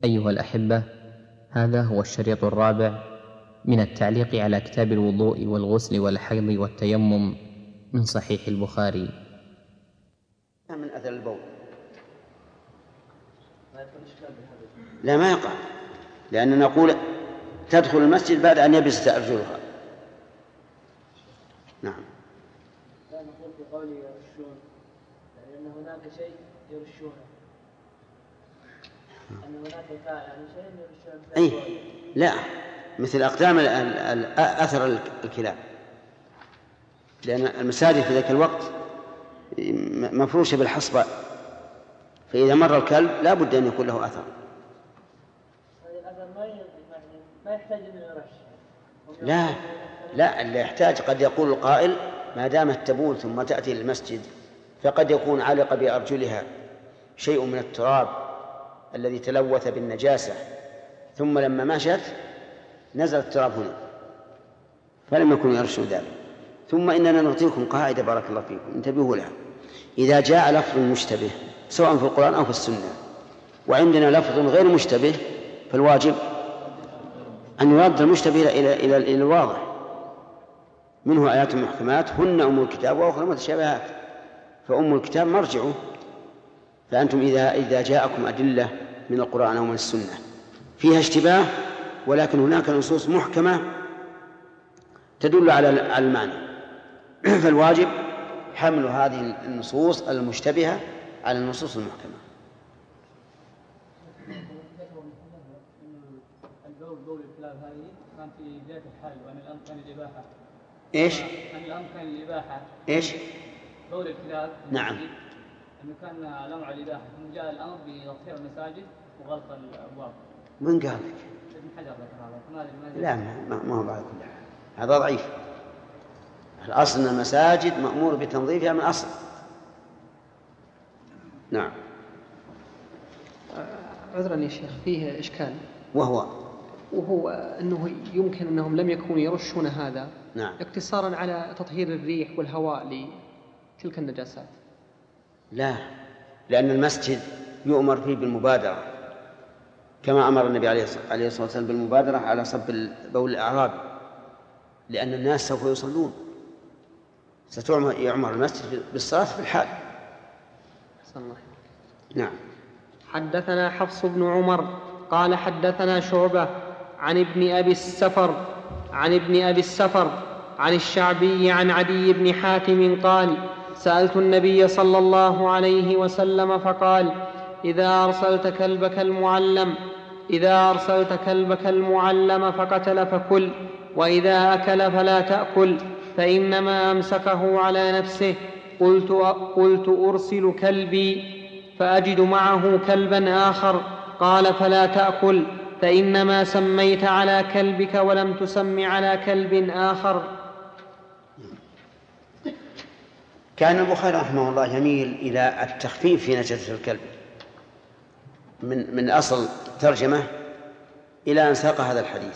أيها الأحبة، هذا هو الشريط الرابع من التعليق على كتاب الوضوء والغسل والحيض والتيمم من صحيح البخاري. من أثر البول لا ما يقع، لأننا نقول تدخل المسجد بعد أن يبست أرجلها. نعم. لا نقول في قوله يرشون لأن هناك شيء يرشونه، أن هناك يعني شيء يرشونه. أي لا، مثل أقدام أثر الكلاب، لأن المساجد في ذلك الوقت مفروشة بالحصباء، فإذا مر الكلب لا بد أن يكون له أثر. الأثر ما يحتاج أن يرش. لا اللي يحتاج، قد يقول القائل ما دامت تبول ثم تأتي للمسجد فقد يكون علق بأرجلها شيء من التراب الذي تلوث بالنجاسة، ثم لما مشت نزل التراب هنا فلم يكن يرشوا ذلك. ثم إننا نعطيكم قاعدة بارك الله فيكم انتبهوا لها: إذا جاء لفظ مشتبه سواء في القرآن أو في السنة وعندنا لفظ غير مشتبه فالواجب أن يرد المشتبه إلى الواضح، منه آيات محكمات هن أم الكتاب وأخرى متشابهات، فأم الكتاب مرجعه. فأنتم إذا جاءكم أدلة من القرآن أو من السنة فيها اشتباه ولكن هناك نصوص محكمة تدل على المعنى، فالواجب حمل هذه النصوص المشتبهة على النصوص المحكمة. البول الكلاب هذه كان في بداية الحال وأن الأمر كان الإباحة. إيش؟ أن الأمر كان الإباحة. إيش؟ بول الكلاب. نعم. أنه كان الأمر على الإباحة، ثم جاء الأمر بتطهير المساجد وغلق الأبواب. من قال لك؟ ابن حجر ذكر هذا. لا ما هو بعد كل حال، هذا ضعيف. الأصل أن المساجد مأمور بتنظيفها من أصل. نعم. عذرا يا شيخ، فيه إشكال وهو أنه يمكن أنهم لم يكونوا يرشون هذا. نعم. اقتصارا على تطهير الريح والهواء لتلك النجاسات. لا، لأن المسجد يؤمر فيه بالمبادرة كما أمر النبي عليه الصلاة والسلام بالمبادرة على صب بول الأعراب، لأن الناس سوف يصلون، يعمر المسجد بالصلاة في الحال. نعم. حدثنا حفص بن عمر قال حدثنا شعبة عن ابن أبي السفر عن الشعبي عن عدي بن حاتم قال: سألت النبي صلى الله عليه وسلم فقال: إذا أرسلت كلبك المعلم فقتل فكل، وإذا أكل فلا تأكل، فإنما أمسكه على نفسه. قلت أرسل كلبي فأجد معه كلبا آخر. قال: فلا تأكل، فإنما سميت على كلبك ولم تسم على كلب آخر. كان البخاري رحمه الله يميل إلى التخفيف في نجاسة الكلب من أصل ترجمة إلى أن ساق هذا الحديث.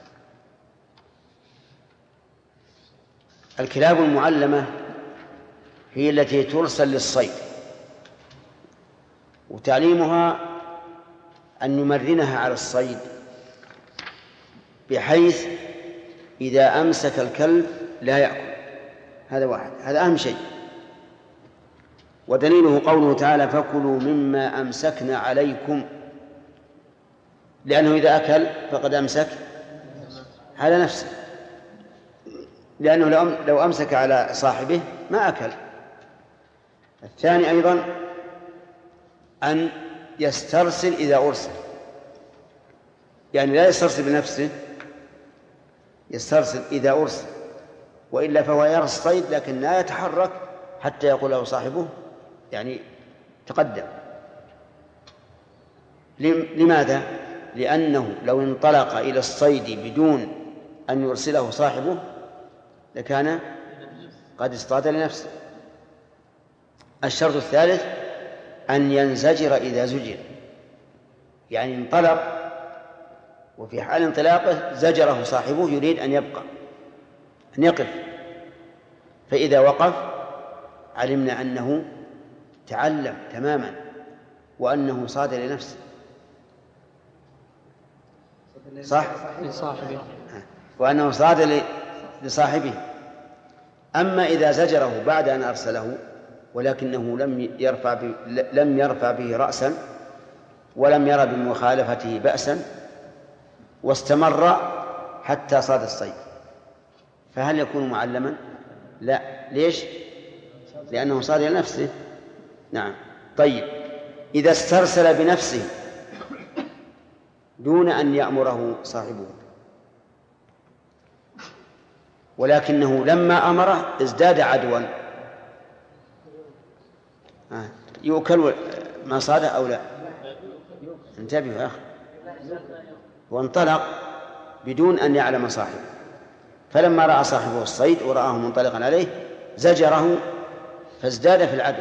الكلاب المعلمة هي التي ترسل للصيد، وتعليمها أن نمرنها على الصيد بحيث إذا أمسك الكلب لا يأكل. هذا واحد، هذا أهم شيء. ودليله قوله تعالى: فكلوا مما أمسكنا عليكم، لأنه إذا أكل فقد أمسك على نفسه، لأنه لو أمسك على صاحبه ما أكل. الثاني أيضا أن يسترسل إذا أرسل، يعني لا يسترسل بنفسه، يسترسل إذا أرسل، وإلا فهو يرى الصيد لكن لا يتحرك حتى يقول له صاحبه يعني تقدم. لماذا؟ لأنه لو انطلق إلى الصيد بدون أن يرسله صاحبه لكان قد اصطاد لنفسه. الشرط الثالث أن ينزجر إذا زجر، يعني انطلق وفي حال انطلاقه زجره صاحبه يريد أن يبقى، أن يقف، فإذا وقف علمنا أنه تعلم تماما وأنه صاد لنفسه. صح؟ لصاحبه. وأنه صاد لصاحبه. أما إذا زجره بعد أن أرسله ولكنه لم يرفع به رأسا ولم ير بمخالفته بأسا واستمر حتى صاد الصيد، فهل يكون معلما؟ لا. ليش؟ لأنه صاد لنفسه. نعم. طيب، إذا استرسل بنفسه دون أن يأمره صاحبه ولكنه لما أمره ازداد عدوا، يؤكل ما صاد أو لا؟ انتبهوا يا أخي. وانطلق بدون أن يعلم صاحبه، فلما رأى صاحبه الصيد ورآه منطلقا عليه زجره فازداد في العدو،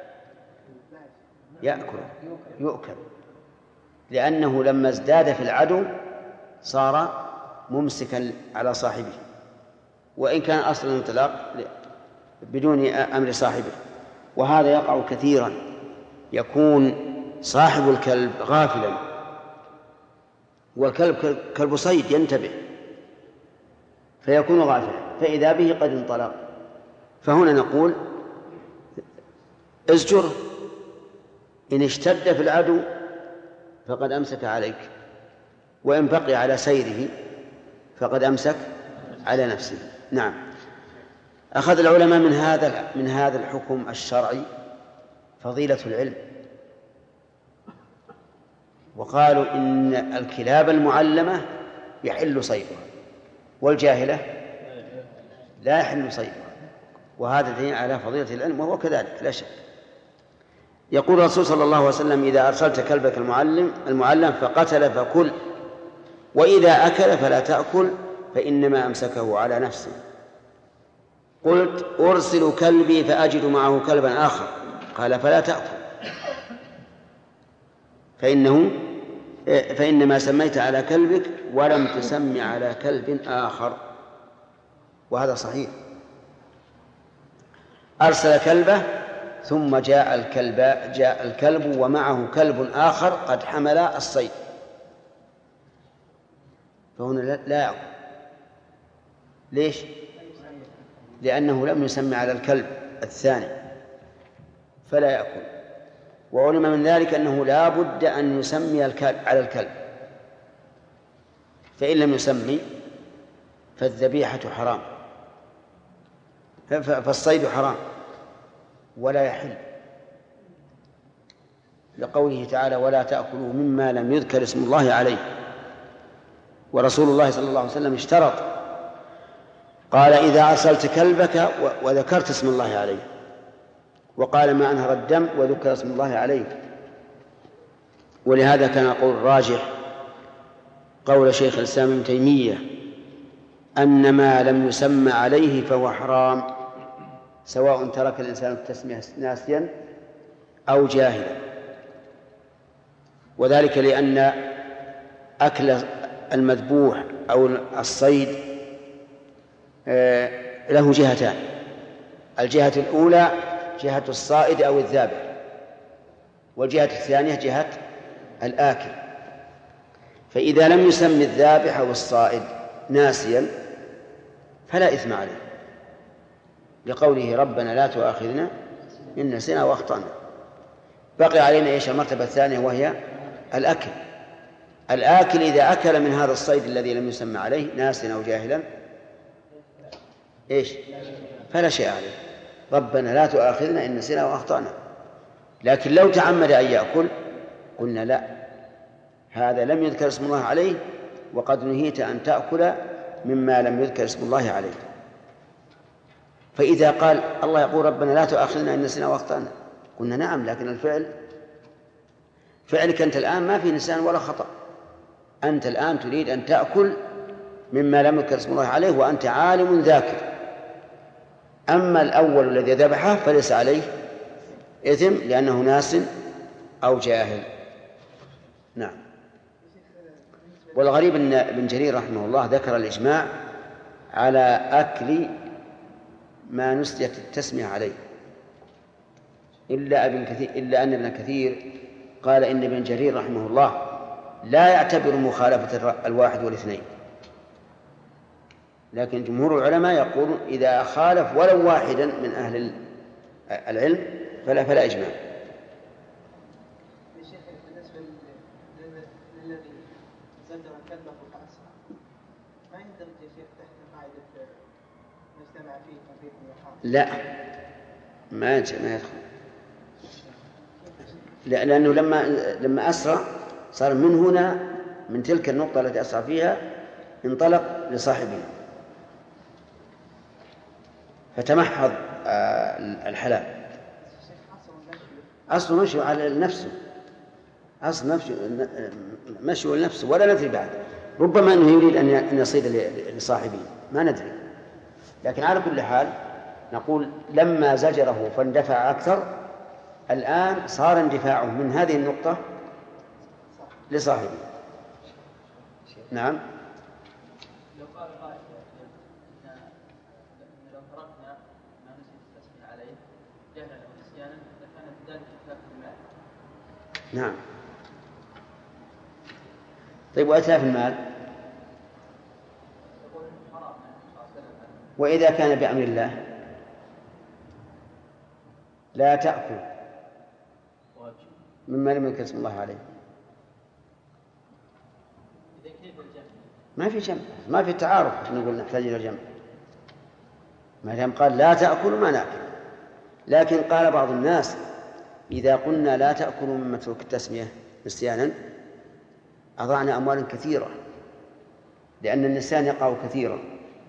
يؤكل، لأنه لما ازداد في العدو صار ممسكا على صاحبه، وإن كان أصل الانطلاق بدون أمر صاحبه. وهذا يقع كثيرا، يكون صاحب الكلب غافلا والكلب كلب صيد ينتبه فيكون غافلا فإذا به قد انطلق، فهنا نقول ازجره، إن اشتد في العدو فقد أمسك عليك، وإن بقي على سيره فقد أمسك على نفسه. نعم. أخذ العلماء من هذا الحكم الشرعي فضيلة العلم، وقالوا إن الكلاب المعلمة يحل صيدها والجاهلة لا يحل صيدها، وهذا دليل على فضيلة العلم، وهو كذلك لا شك. يقول الرسول صلى الله عليه وسلم: إذا أرسلت كلبك المعلم فقتل فكل، وإذا أكل فلا تأكل فإنما أمسكه على نفسه. قلت: أرسل كلبي فأجد معه كلبا آخر، قال: فلا تأكل، فإنما سميت على كلبك ولم تسمي على كلب آخر. وهذا صحيح. أرسل كلبه ثم جاء الكلب ومعه كلب آخر قد حمل الصيد، فهنا لا يأكل. ليش؟ لأنه لم يسمي على الكلب الثاني فلا يأكل. وعلم من ذلك أنه لا بد أن يسمي على الكلب، فإن لم يسمي فالذبيحة حرام، فالصيد حرام ولا يحل، لقوله تعالى: ولا تأكلوا مما لم يذكر اسم الله عليه. ورسول الله صلى الله عليه وسلم اشترط، قال: إذا أرسلت كلبك وذكرت اسم الله عليه، وقال: ما أنهر الدم وذكر اسم الله عليه. ولهذا كان قول راجح قول شيخ الإسلام ابن تيمية أن ما لم يسمى عليه فهو حرام، سواء ترك الإنسان التسمية ناسيا أو جاهلا. وذلك لأن أكل المذبوح أو الصيد له جهتان: الجهة الأولى جهة الصائد أو الذابح، والجهة الثانية جهة الآكل. فإذا لم يسمي الذابح أو الصائد ناسيا فلا إثم عليه، لقوله: ربنا لا تؤاخذنا إن نسينا وأخطأنا. بقي علينا إيش؟ المرتبة الثانية، وهي الأكل. الآكل إذا أكل من هذا الصيد الذي لم يسمى عليه ناسيا أو جاهلا إيش؟ فلا شيء عليه، ربنا لا تؤاخذنا إن نسينا وأخطأنا. لكن لو تعمد أن يأكل قلنا: لا، هذا لم يذكر اسم الله عليه، وقد نهيت أن تأكل مما لم يذكر اسم الله عليه. فإذا قال الله يقول: ربنا لا تؤاخذنا إن نسينا وأخطأنا، قلنا: نعم، لكن فعلك أنت الآن ما في نسيان ولا خطأ، أنت الآن تريد أن تأكل مما لم يذكر اسم الله عليه وأنت عالم ذاكر. أما الأول الذي ذبحه فليس عليه إثم لأنه ناس أو جاهل. نعم. والغريب أن ابن جرير رحمه الله ذكر الإجماع على أكل ما نسيت التسمية عليه، إلا أن ابن كثير قال إن ابن جرير رحمه الله لا يعتبر مخالفة الواحد والاثنين، لكن جمهور العلماء يقولون إذا خالف ولو واحدا من أهل العلم فلا إجماع. بالنسبة للذي زجر كلبه فأسرع ما يندرج يا شيخ تحت قاعدة نجتمع فيه تنفيذ ويحاول؟ لا، ما يدخل، لأنه لما أسرع صار من هنا، من تلك النقطة التي أسرع فيها انطلق لصاحبه فتمحض الحلال. أصل مشي على نفسه، أصل مشي لنفسه ولا ندري بعد، ربما أنه يريد أن يصيد لصاحبه ما ندري، لكن على كل حال نقول لما زجره فاندفع أكثر، الآن صار اندفاعه من هذه النقطة لصاحبه. نعم. لو قال قائل لو تركنا ما نسيت التسمية عليه جهلا أو نسيانا لكان ذلك إتلاف المال. نعم. طيب وإتلاف المال وإذا كان بأمر الله لا تأكل مما لم يذكر اسم الله عليه، ما في جمع، ما في تعارف، نقول نحتاج إلى جمع. ما دام قال لا تأكل ما نأكل، لكن قال بعض الناس إذا قلنا لا تأكلوا مما ترك التسمية نسيانا أضعنا أموالا كثيرة، لأن النسيان يقع كثيرا.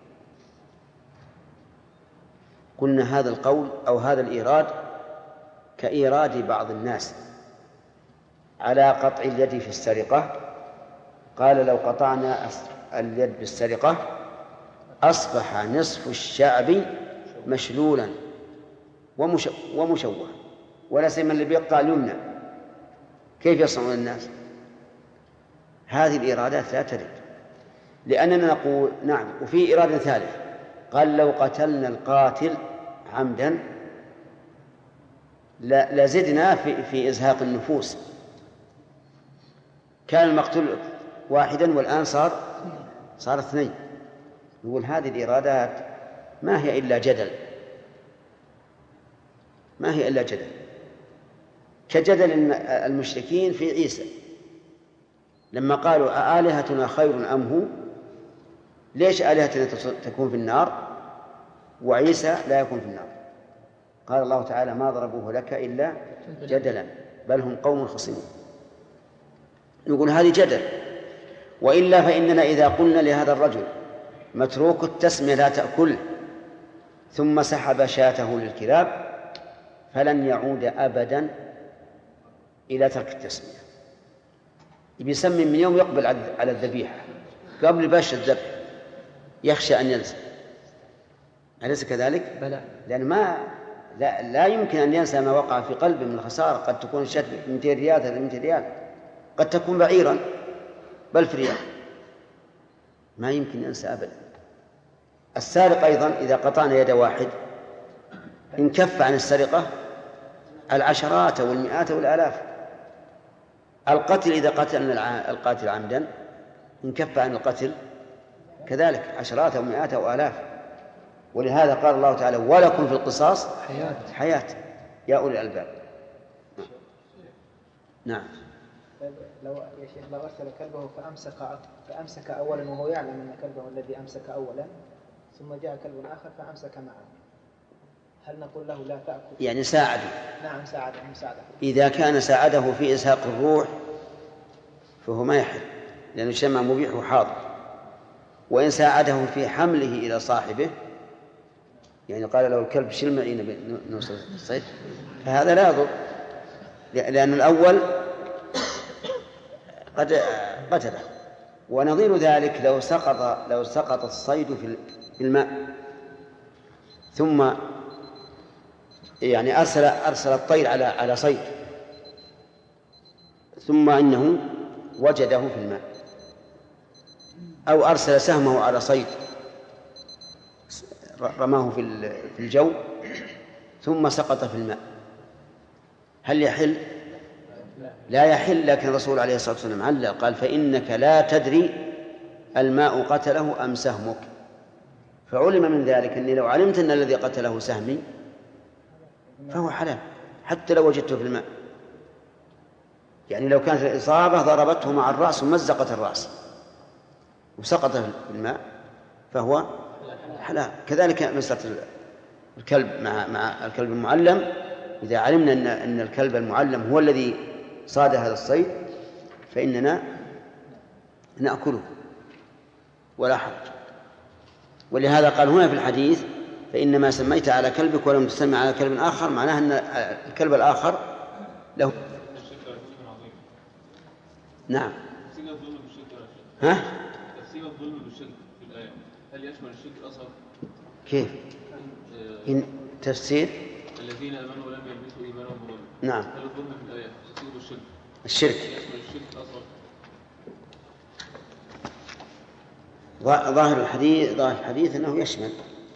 قلنا هذا القول أو هذا الإيراد كإيراد بعض الناس على قطع اليد في السرقة، قال لو قطعنا اليد بالسرقة أصبح نصف الشعب مشلولا ومشوه، ولا سيما اللي بيقطع اليمنى، كيف يصنعون الناس؟ هذه الإرادات لا ترد، لأننا نقول نعم. وفي إرادة ثالث، قال لو قتلنا القاتل عمدا لزدنا في إزهاق النفوس، كان المقتول واحدا والآن صار اثنين. نقول هذه الإرادات ما هي إلا جدل، ما هي إلا جدل، كجدل المشركين في عيسى لما قالوا أآلهتنا خير أم هو، ليش آلهتنا تكون في النار وعيسى لا يكون في النار؟ قال الله تعالى ما ضربوه لك إلا جدلا بل هم قوم خصمون. نقول هذه جدل، وإلا فإننا إذا قلنا لهذا الرجل متروك التسمية لا تأكل ثم سحب شاته للكلاب فلن يعود أبدا إلى ترك التسمية، يسمي من يوم يقبل على الذبيحة قبل باش الذبح يخشى أن ينسى، أليس كذلك؟ بلى. لأن لا يمكن أن ينسى ما وقع في قلبه من الخسارة، قد تكون الشاة 200 ريال 300 ريال، قد تكون بعيرا بل في ريال، ما يمكن ينسى أبدا. السارق أيضا إذا قطعنا يد واحد انكف عن السرقة العشرات والمئات والآلاف. القتل إذا قتلنا القاتل عمدا انكف عن القتل كذلك عشرات ومئات وآلاف. ولهذا قال الله تعالى ولكم في القصاص حياة يا أولي الألباب. نعم. لو يا شيخ لو أرسل كلبه فأمسك أولا وهو يعلم أن كلبه الذي أمسك أولا ثم جاء كلب آخر فأمسك معه، هل نقول له لا تأكل؟ يعني ساعده. نعم ساعده. إذا كان ساعده في إزهاق الروح فهو ما يحل، لأنه الشمع مبيح وحاضر. وإن ساعده في حمله إلى صاحبه، يعني قال له الكلب شل معي نوصل الصيد، فهذا لا يضر، لأن الأول قد قتله. ونظير ذلك لو سقط الصيد في الماء ثم يعني أرسل الطير على صيد ثم إنه وجده في الماء، أو أرسل سهمه على صيد رماه في الجو ثم سقط في الماء، هل يحل؟ لا يحل، لكن الرسول عليه الصلاة والسلام علّق قال فإنك لا تدري الماء قتله أم سهمك. فعلم من ذلك أني لو علمت أن الذي قتله سهمي فهو حلال حتى لو وجدته في الماء. يعني لو كانت الإصابة ضربته مع الرأس ومزقت الرأس وسقط في الماء فهو حلال. كذلك مسألة الكلب مع الكلب المعلم، إذا علمنا أن الكلب المعلم هو الذي صاد هذا الصيد فإننا نأكله ولا حرج. ولهذا قال هنا في الحديث فإنما سميت على كلبك ولم تسمي على كلب آخر، معناه أن الكلب الآخر له. نعم. ها؟ تفسير الظلم بالشرك في الآية هل يشمل الشرك الأصغر؟ كيف؟ إن تفسير الذين آمنوا ولم يلبسوا إيمانهم بظلم. نعم. هل الظلم في الآية تفسير الشرك؟ الشرك يشمل الشرك الأصغر؟ ظاهر الحديث أنه يشمل.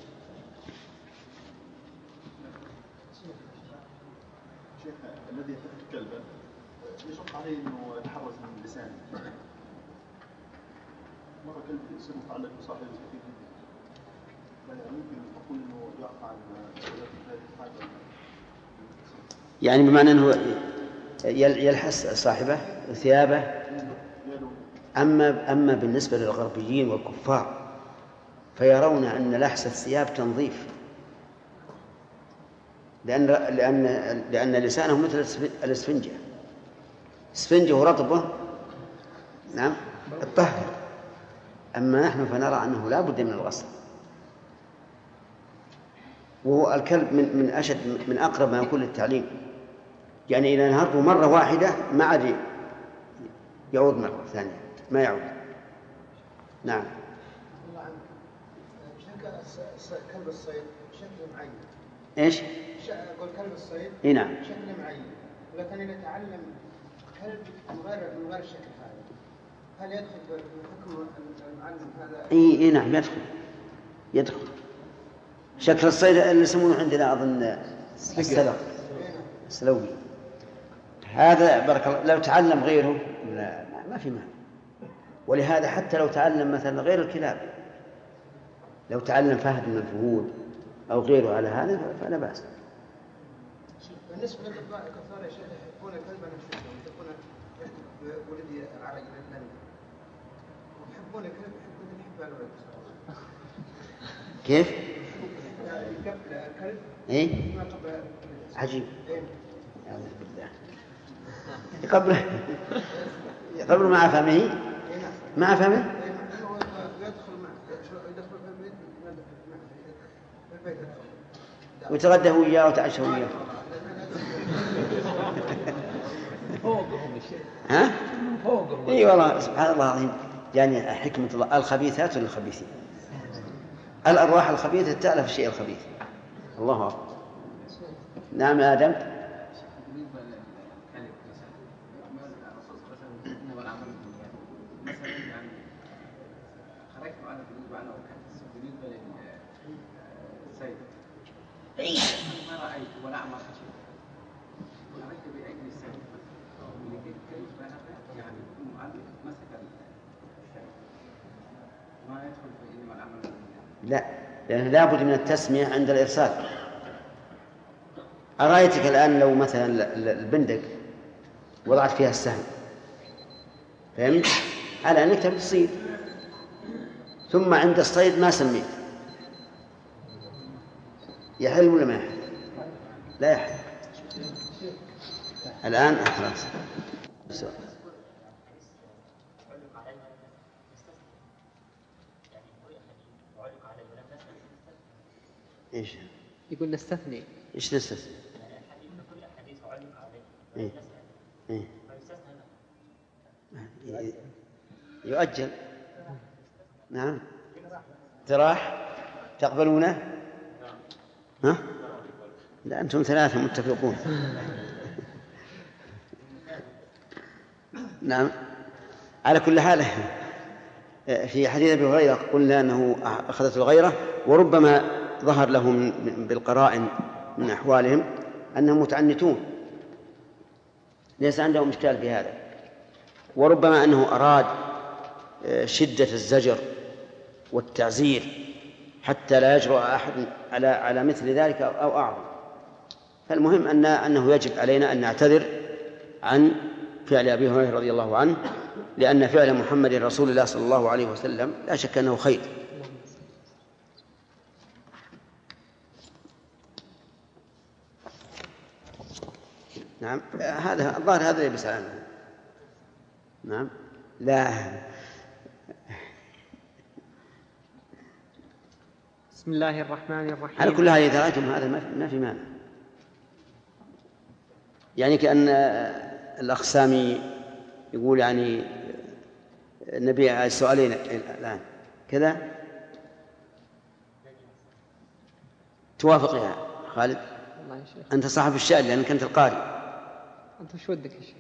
الذي يترك كلبا يشق عليه انه يتحرز من لسانه. مره كلب يصير متعلق بصاحبه كثير جدا، فيمكن نقول انه يقع عن يعني بمعنى انه يلحس صاحبه ثيابه. اما بالنسبه للغربيين والكفار فيرون ان لحس الثياب تنظيف، لأن لسانه مثل الإسفنجة، إسفنجه ورطبه نعم الطهر. أما نحن فنرى أنه لا بد من الغسل. وهو الكلب من أقرب ما يكون للتعليم، يعني إذا نهرته مرة واحدة ما عاد يعود مرة ثانية، ما يعود. نعم. كلب الصيد شكل معين. إيش؟ أقول كلب الصيد. إيه نعم. شكل معين، لكن إذا تعلم كلب من غير الشكل هذا هل يدخل بحكم المعلم هذا؟ إيه نعم يدخل. شكل الصيد اللي يسمونه عندنا أظن السلوي. هذا بارك الله لو تعلم غيره ما في معنى. ولهذا حتى لو تعلم مثلا غير الكلاب، لو تعلم فهد من الفهود أو غيره على هذا فلا بأس. بالنسبة للكفار يا شيخ يحبون كلبا نفسهم، يحبون ولدي العرج للنبي، يحبون الكلب يحب الولد. كيف؟ الكلب إيه؟ عجيب. أعوذ بالله. يقبل مع فمه. مع فمه. وتغدى وياه وتعشى وياه. ها؟ اي والله سبحان الله العظيم، يعني حكمة الله. الخبيثات للخبيثين، الأرواح الخبيثة تألف الشيء الخبيث. الله أكبر. نعم يا آدم. ما رأيت ولا أعمى خشيت ورأيت بأيدي السيد كيف يعني المعلم مسك الشيء ما يدخل في إنما العمل. لا، لأنه لا بد من التسمية عند الإرسال. أرأيتك الآن لو مثلا البندق وضعت فيها السهم، فهمت؟ على أنك تبي تصيد، ثم عند الصيد ما سميت، يحل ولا ما يحل؟ لا يحل. الآن خلاص. إيش؟ يقول نستثني. إيش نستثني؟ إيه؟ إيه؟ يؤجل. نعم. تراح تقبلونه؟ ها؟ لا أنتم ثلاثة متفقون. نعم. على كل حال في حديث أبي هريرة قلنا أنه أخذت الغيرة، وربما ظهر لهم بالقرائن من أحوالهم أنهم متعنتون. ليس عندهم إشكال في هذا. وربما أنه أراد شدة الزجر والتعزير حتى لا يجرؤ أحد على مثل ذلك أو أعظم. فالمهم أنه يجب علينا أن نعتذر عن فعل أبي هريرة رضي الله عنه، لأن فعل محمد رسول الله صلى الله عليه وسلم لا شك أنه خير. نعم، هذا الظاهر هذا اللي بيسألنا. نعم، لا. بسم الله الرحمن الرحيم. على كل هذه إذا رأيتم هذا ما في مانع، يعني كأن الأخ سامي يقول يعني النبي السؤالين الآن كذا توافق يا خالد؟ الله يا شيخ. أنت صاحب الشأن لأنك أنت القارئ. أنت وش ودك يا شيخ؟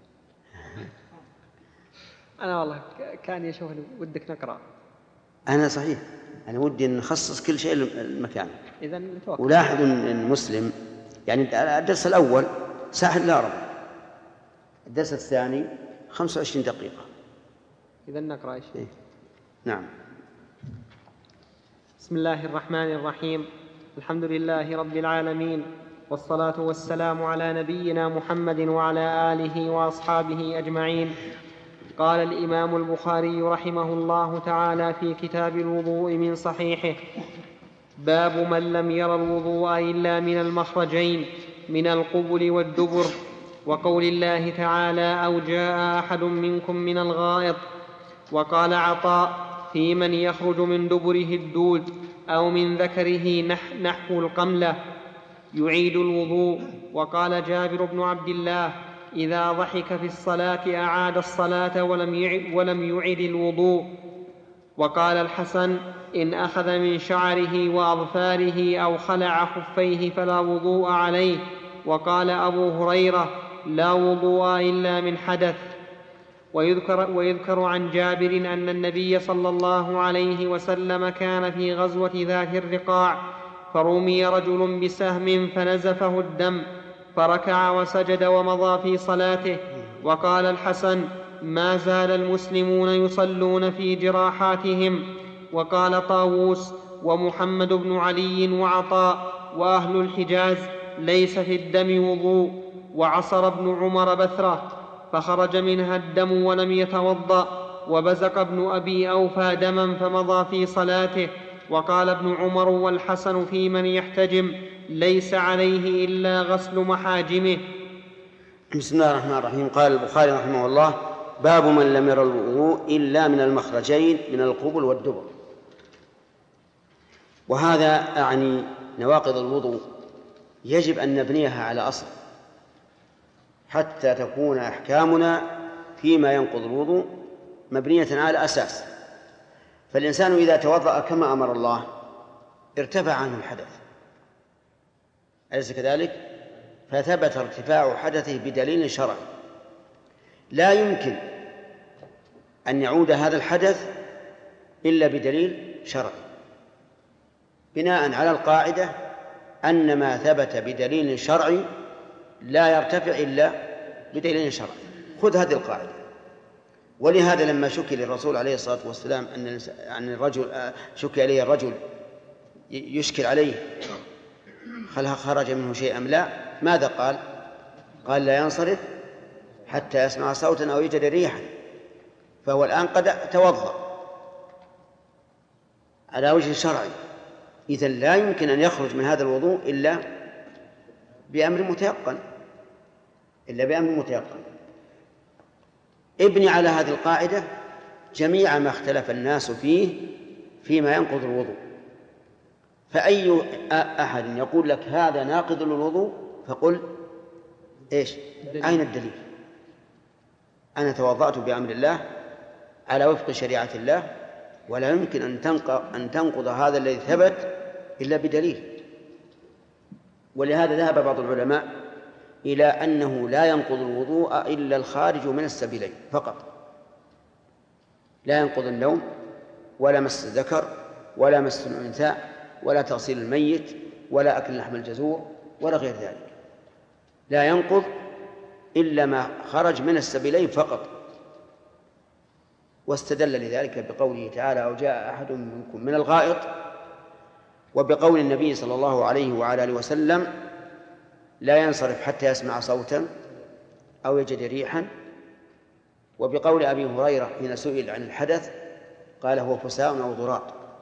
أنا والله كان يشوف ودك نقرأ. أنا صحيح، أنا ودي أن نخصص كل شيء المكان. إذا نتوقف. ولاحظ أن مسلم يعني الدرس الأول ساعة إلا ربع، الدرس الثاني 25 دقيقة. إذا نقرأ شيء. نعم. بسم الله الرحمن الرحيم. الحمد لله رب العالمين، والصلاة والسلام على نبينا محمد وعلى آله وأصحابه أجمعين. قال الإمام البخاري رحمه الله تعالى في كتاب الوضوء من صحيحه: باب من لم ير الوضوء إلا من المخرجين من القبل والدبر، وقول الله تعالى: أو جاء أحد منكم من الغائط. وقال عطاء: في من يخرج من دبره الدود أو من ذكره نحو القملة يعيد الوضوء. وقال جابر بن عبد الله: إذا ضحك في الصلاة أعاد الصلاة ولم يعد الوضوء. وقال الحسن: إن أخذ من شعره وأظفاره أو خلع خفيه فلا وضوء عليه. وقال أبو هريرة: لا وضوء إلا من حدث. ويذكر عن جابر أن النبي صلى الله عليه وسلم كان في غزوة ذات الرقاع، فرمي رجل بسهم فنزفه الدم، فركع وسجد ومضى في صلاته. وقال الحسن: ما زال المسلمون يصلون في جراحاتهم. وقال طاووس ومحمد بن علي وعطاء وأهل الحجاز: ليس في الدم وضوء. وعصر ابن عمر بثرة فخرج منها الدم ولم يتوضأ، وبزق ابن أبي أوفى دما فمضى في صلاته. وقال ابن عمر والحسن في من يحتجم: ليس عليه إلا غسل محاجمه. بسم الله الرحمن الرحيم. قال البخاري رحمه الله: باب من لم ير الوضوء إلا من المخرجين من القبل والدبر. وهذا أعني نواقض الوضوء يجب أن نبنيها على أصل حتى تكون أحكامنا فيما ينقض الوضوء مبنية على أساس. فالإنسان إذا توضأ كما أمر الله ارتفع عنه الحدث، أليس كذلك؟ فثبت ارتفاع حدثه بدليل شرعي. لا يمكن أن يعود هذا الحدث إلا بدليل شرعي، بناء على القاعدة أن ما ثبت بدليل شرعي لا يرتفع إلا بدليل شرعي. خذ هذه القاعدة. ولهذا لما شكي للرسول عليه الصلاة والسلام أن الرجل شكي إليه الرجل يشكل عليه خرج منه شيء أم لا، ماذا قال؟ قال: لا ينصرف حتى يسمع صوتا أو يجد ريحا. فهو الآن قد توضأ على وجه شرعي، إذن لا يمكن أن يخرج من هذا الوضوء إلا بأمر متيقن، ابني على هذه القاعدة جميع ما اختلف الناس فيه فيما ينقض الوضوء. فأي أحد يقول لك هذا ناقض للوضوء فقل: إيش؟ أين الدليل؟ أنا توضأت بأمر الله على وفق شريعة الله، ولا يمكن أن تنقض هذا الذي ثبت إلا بدليل. ولهذا ذهب بعض العلماء إلى أنه لا ينقض الوضوء إلا الخارج من السبيلين فقط، لا ينقض النوم ولا مس الذكر ولا مس الأنثى ولا تغسيل الميت ولا أكل لحم الجزور ولا غير ذلك. لا ينقض إلا ما خرج من السبيلين فقط. واستدل لذلك بقوله تعالى: أو جاء أحد منكم من الغائط، وبقول النبي صلى الله عليه وعلى آله وسلم: لا ينصرف حتى يسمع صوتا أو يجد ريحا. وبقول أبي هريرة حين سئل عن الحدث قال: هو فساء أو ضراط.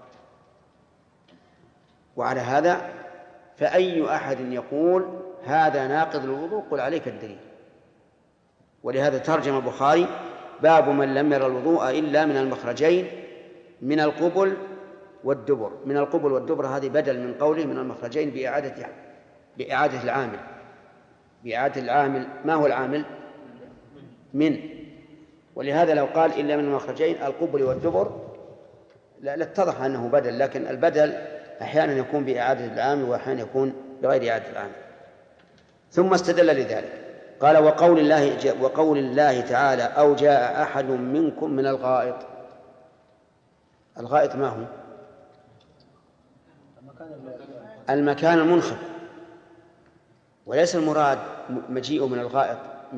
وعلى هذا فأي أحد يقول هذا ناقض الوضوء قل عليك الدليل. ولهذا ترجم البخاري: باب من لم ير الوضوء إلا من المخرجين من القبل والدبر. من القبل والدبر هذه بدل من قوله من المخرجين بإعادة العامل. بإعادة العامل. ما هو العامل؟ من. ولهذا لو قال إلا من المخرجين القبل والدبر لاتضح أنه بدل، لكن البدل أحيانا يكون بإعادة العامل وأحيانا يكون بغير إعادة العامل. ثم استدل لذلك قال: وقول الله تعالى: أو جاء أحد منكم من الغائط. الغائط ما هو؟ المكان المنخب، وليس المراد مجيء من الغائط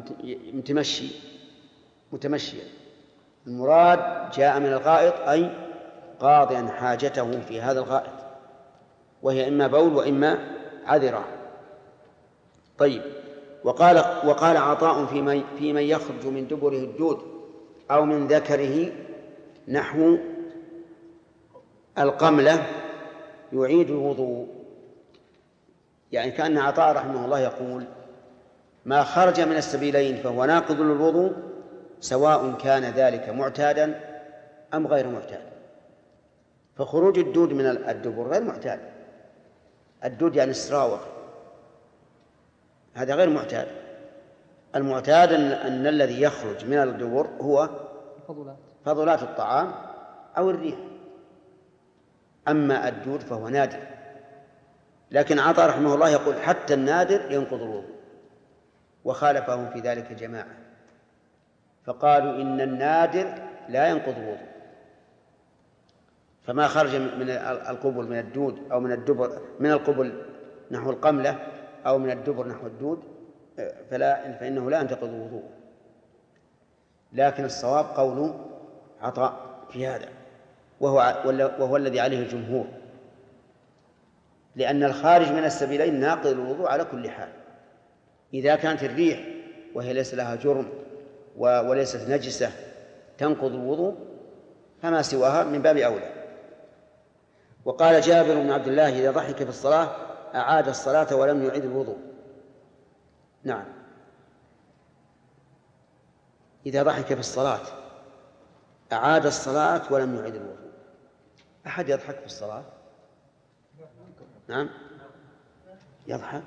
متمشيا. المراد جاء من الغائط أي قاضيا حاجته في هذا الغائط، وهي إما بول وإما عذرة. طيب. وقال عطاء في من يخرج من دبره الدود أو من ذكره نحو القملة يعيد الوضوء. يعني كأن عطاء رحمه الله يقول: ما خرج من السبيلين فهو ناقض للوضوء، سواء كان ذلك معتادا أم غير معتاد. فخروج الدود من الدبر غير معتاد. الدود يعني السراوة، هذا غير معتاد. المعتاد أن الذي يخرج من الدبر هو فضلات الطعام أو الريح، أما الدود فهو نادر. لكن عطاء رحمه الله يقول حتى النادر ينقض الوضوء، وخالفهم في ذلك جماعة فقالوا إن النادر لا ينقض الوضوء. فما خرج من القبل من الدود أو من الدبر، من القبل نحو القملة أو من الدبر نحو الدود فإنه لا ينتقض الوضوء. لكن الصواب قول عطاء في هذا، وهو الذي عليه الجمهور، لأن الخارج من السبيلين ناقض الوضوء على كل حال. إذا كانت الريح وهي ليس لها جرم وليست نجسة تنقض الوضوء فما سواها من باب أولى. وقال جابر بن عبد الله: إذا ضحك في الصلاة أعاد الصلاة ولم يعيد الوضوء. نعم، إذا ضحك في الصلاة أعاد الصلاة ولم يعيد الوضوء. أحد يضحك في الصلاة؟ نعم يضحك،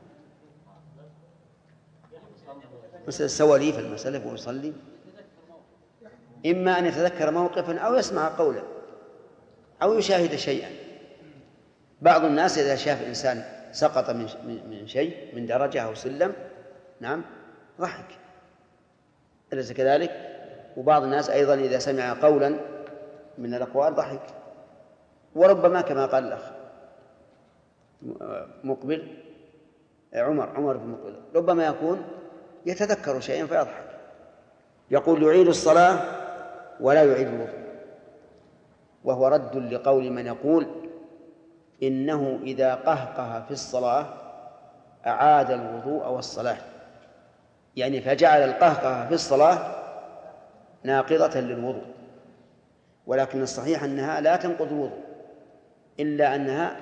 مثل السواليف المسألة ويصلي، إما أن يتذكر موقفا أو يسمع قولا أو يشاهد شيئا. بعض الناس إذا شاف إنسان سقط من شيء من درجة أو سلم نعم ضحك، أليس كذلك؟ وبعض الناس أيضا إذا سمع قولا من الأقوال ضحك. وربما كما قال الأخ مقبل عمر بن مقبل ربما يكون يتذكر شيئا فيضحك. يقول يعيد الصلاة ولا يعيد الوضوء، وهو رد لقول من يقول إنه إذا قهقه في الصلاة أعاد الوضوء والصلاة، يعني فجعل القهقه في الصلاة ناقضة للوضوء. ولكن الصحيح أنها لا تنقض الوضوء، إلا أنها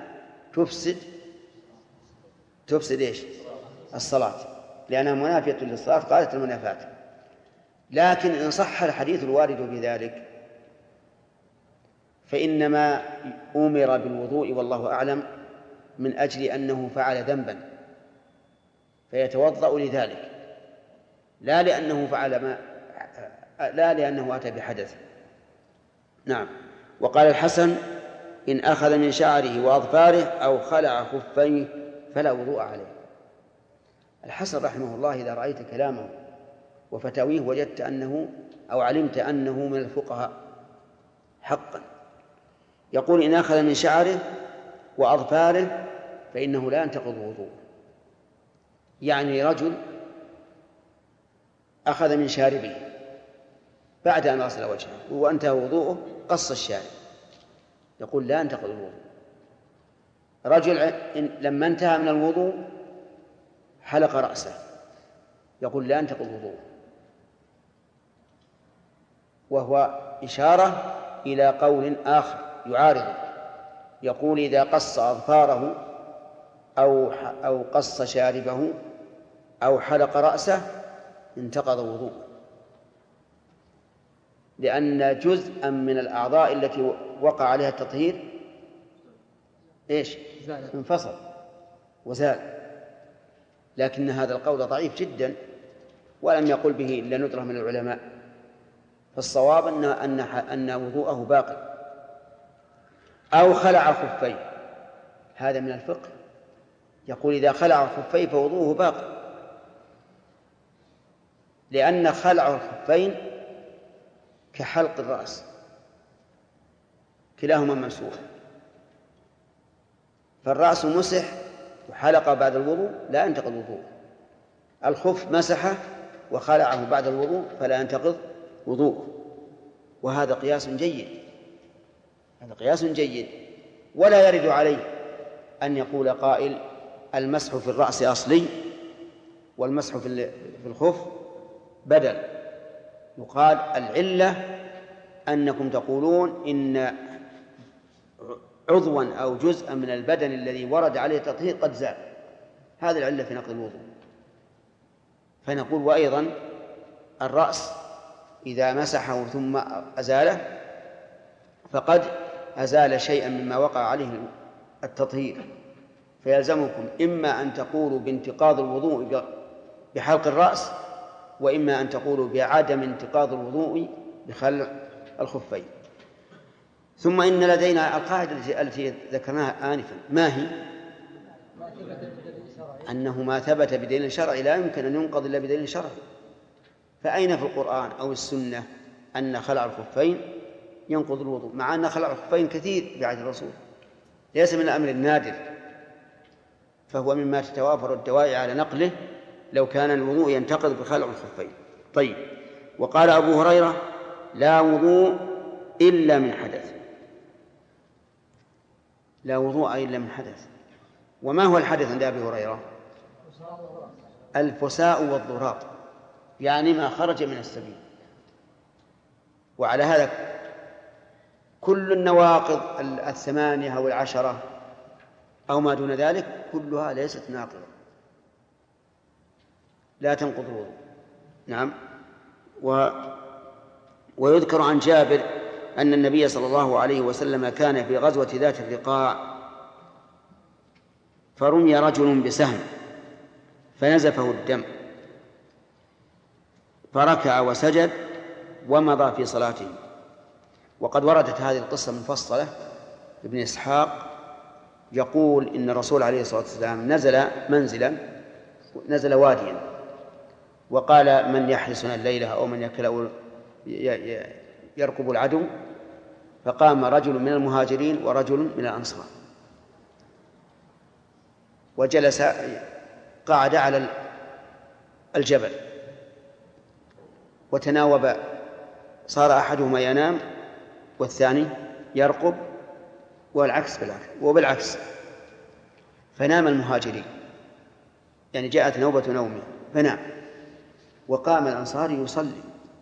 تفسد إيش؟ الصلاة، لأنها منافية للصلاة قالت المنافاة. لكن إن صح الحديث الوارد بذلك فإنما أمر بالوضوء والله أعلم من أجل أنه فعل ذنبا فيتوضأ لذلك، لا لأنه أتى بحدث. نعم. وقال الحسن: إن أخذ من شعره وأظفاره أو خلع خفيه فلا وضوء عليه. الحسن رحمه الله إذا رأيت كلامه وفتاويه وجدت أنه أو علمت أنه من الفقهاء حقا. يقول: إن أخذ من شعره وأظفاره فإنه لا ينتقض وضوءه. يعني رجل أخذ من شاربه بعد أن غسل وجهه وانتهى وضوءه قص الشارب، يقول لا ينتقض الوضوء. رجل لما انتهى من الوضوء حلق رأسه، يقول لا ينتقض الوضوء، وهو إشارة إلى قول آخر يعارض، يقول إذا قص أظفاره أو قص شاربه أو حلق رأسه انتقض وضوءه، لأن جزءا من الأعضاء التي وقع عليها التطهير إيش؟ انفصل وزال. لكن هذا القول ضعيف جدا ولم يقل به إلا ندرة من العلماء، فالصواب أن وضوءه باقي. أو خلع خفيه، هذا من الفقه، يقول إذا خلع خفيه فوضوءه باقي، لأن خلع الخفين كحلق الرأس، كلاهما ممسوح، فالرأس مسح وحلق بعد الوضوء لا ينتقض وضوءه، الخف مسحه وخلعه بعد الوضوء فلا ينتقض وضوءه. وهذا قياس جيد، هذا قياس جيد. ولا يرد عليه أن يقول قائل المسح في الرأس أصلي والمسح في الخف بدل. يقال العلة أنكم تقولون إن عضوا أو جزءا من البدن الذي ورد عليه التطهير قد زال، هذه العلة في نقض الوضوء. فنقول وأيضا الرأس إذا مسحه ثم أزاله فقد أزال شيئا مما وقع عليه التطهير، فيلزمكم إما أن تقولوا بانتقاض الوضوء بحلق الرأس، وإما أن تقولوا بعدم انتقاض الوضوء بخلع الخفين. ثم إن لدينا القاعدة التي ذكرناها آنفا، ما هي؟ أنه ما ثبت بدليل شرعي لا يمكن أن ينقض إلا بدليل شرعي. فأين في القرآن أو السنة أن خلع الخفين ينقض الوضوء، مع أن خلع الخفين كثير في عهد الرسول، ليس من الأمر النادر، فهو مما تتوافر الدواعي على نقله لو كان الوضوء ينتقض بخلع الخفين. طيب، وقال أبو هريرة لا وضوء إلا من حدث، لا وضوء إلا من حدث. وما هو الحدث عند أبي هريرة؟ الفساء والضراط، يعني ما خرج من السبيل. وعلى هذا كل النواقض 8 أو 10 أو ما دون ذلك كلها ليست ناقضة، لا تنقض الوضوء. نعم. ويذكر عن جابر أن النبي صلى الله عليه وسلم كان في غزوة ذات الرقاع فرمي رجل بسهم فنزفه الدم فركع وسجد ومضى في صلاته. وقد وردت هذه القصة مفصلة، ابن إسحاق يقول إن الرسول عليه الصلاة والسلام نزل واديا وقال من يحرسنا الليلة أو من يرقب العدو، فقام رجل من المهاجرين ورجل من الأنصار وجلس قعد على الجبل وتناوب، صار أحدهما ينام والثاني يرقب وبالعكس، فنام المهاجرين، يعني جاءت نوبة نومه فنام، وقام الأنصاري يصلي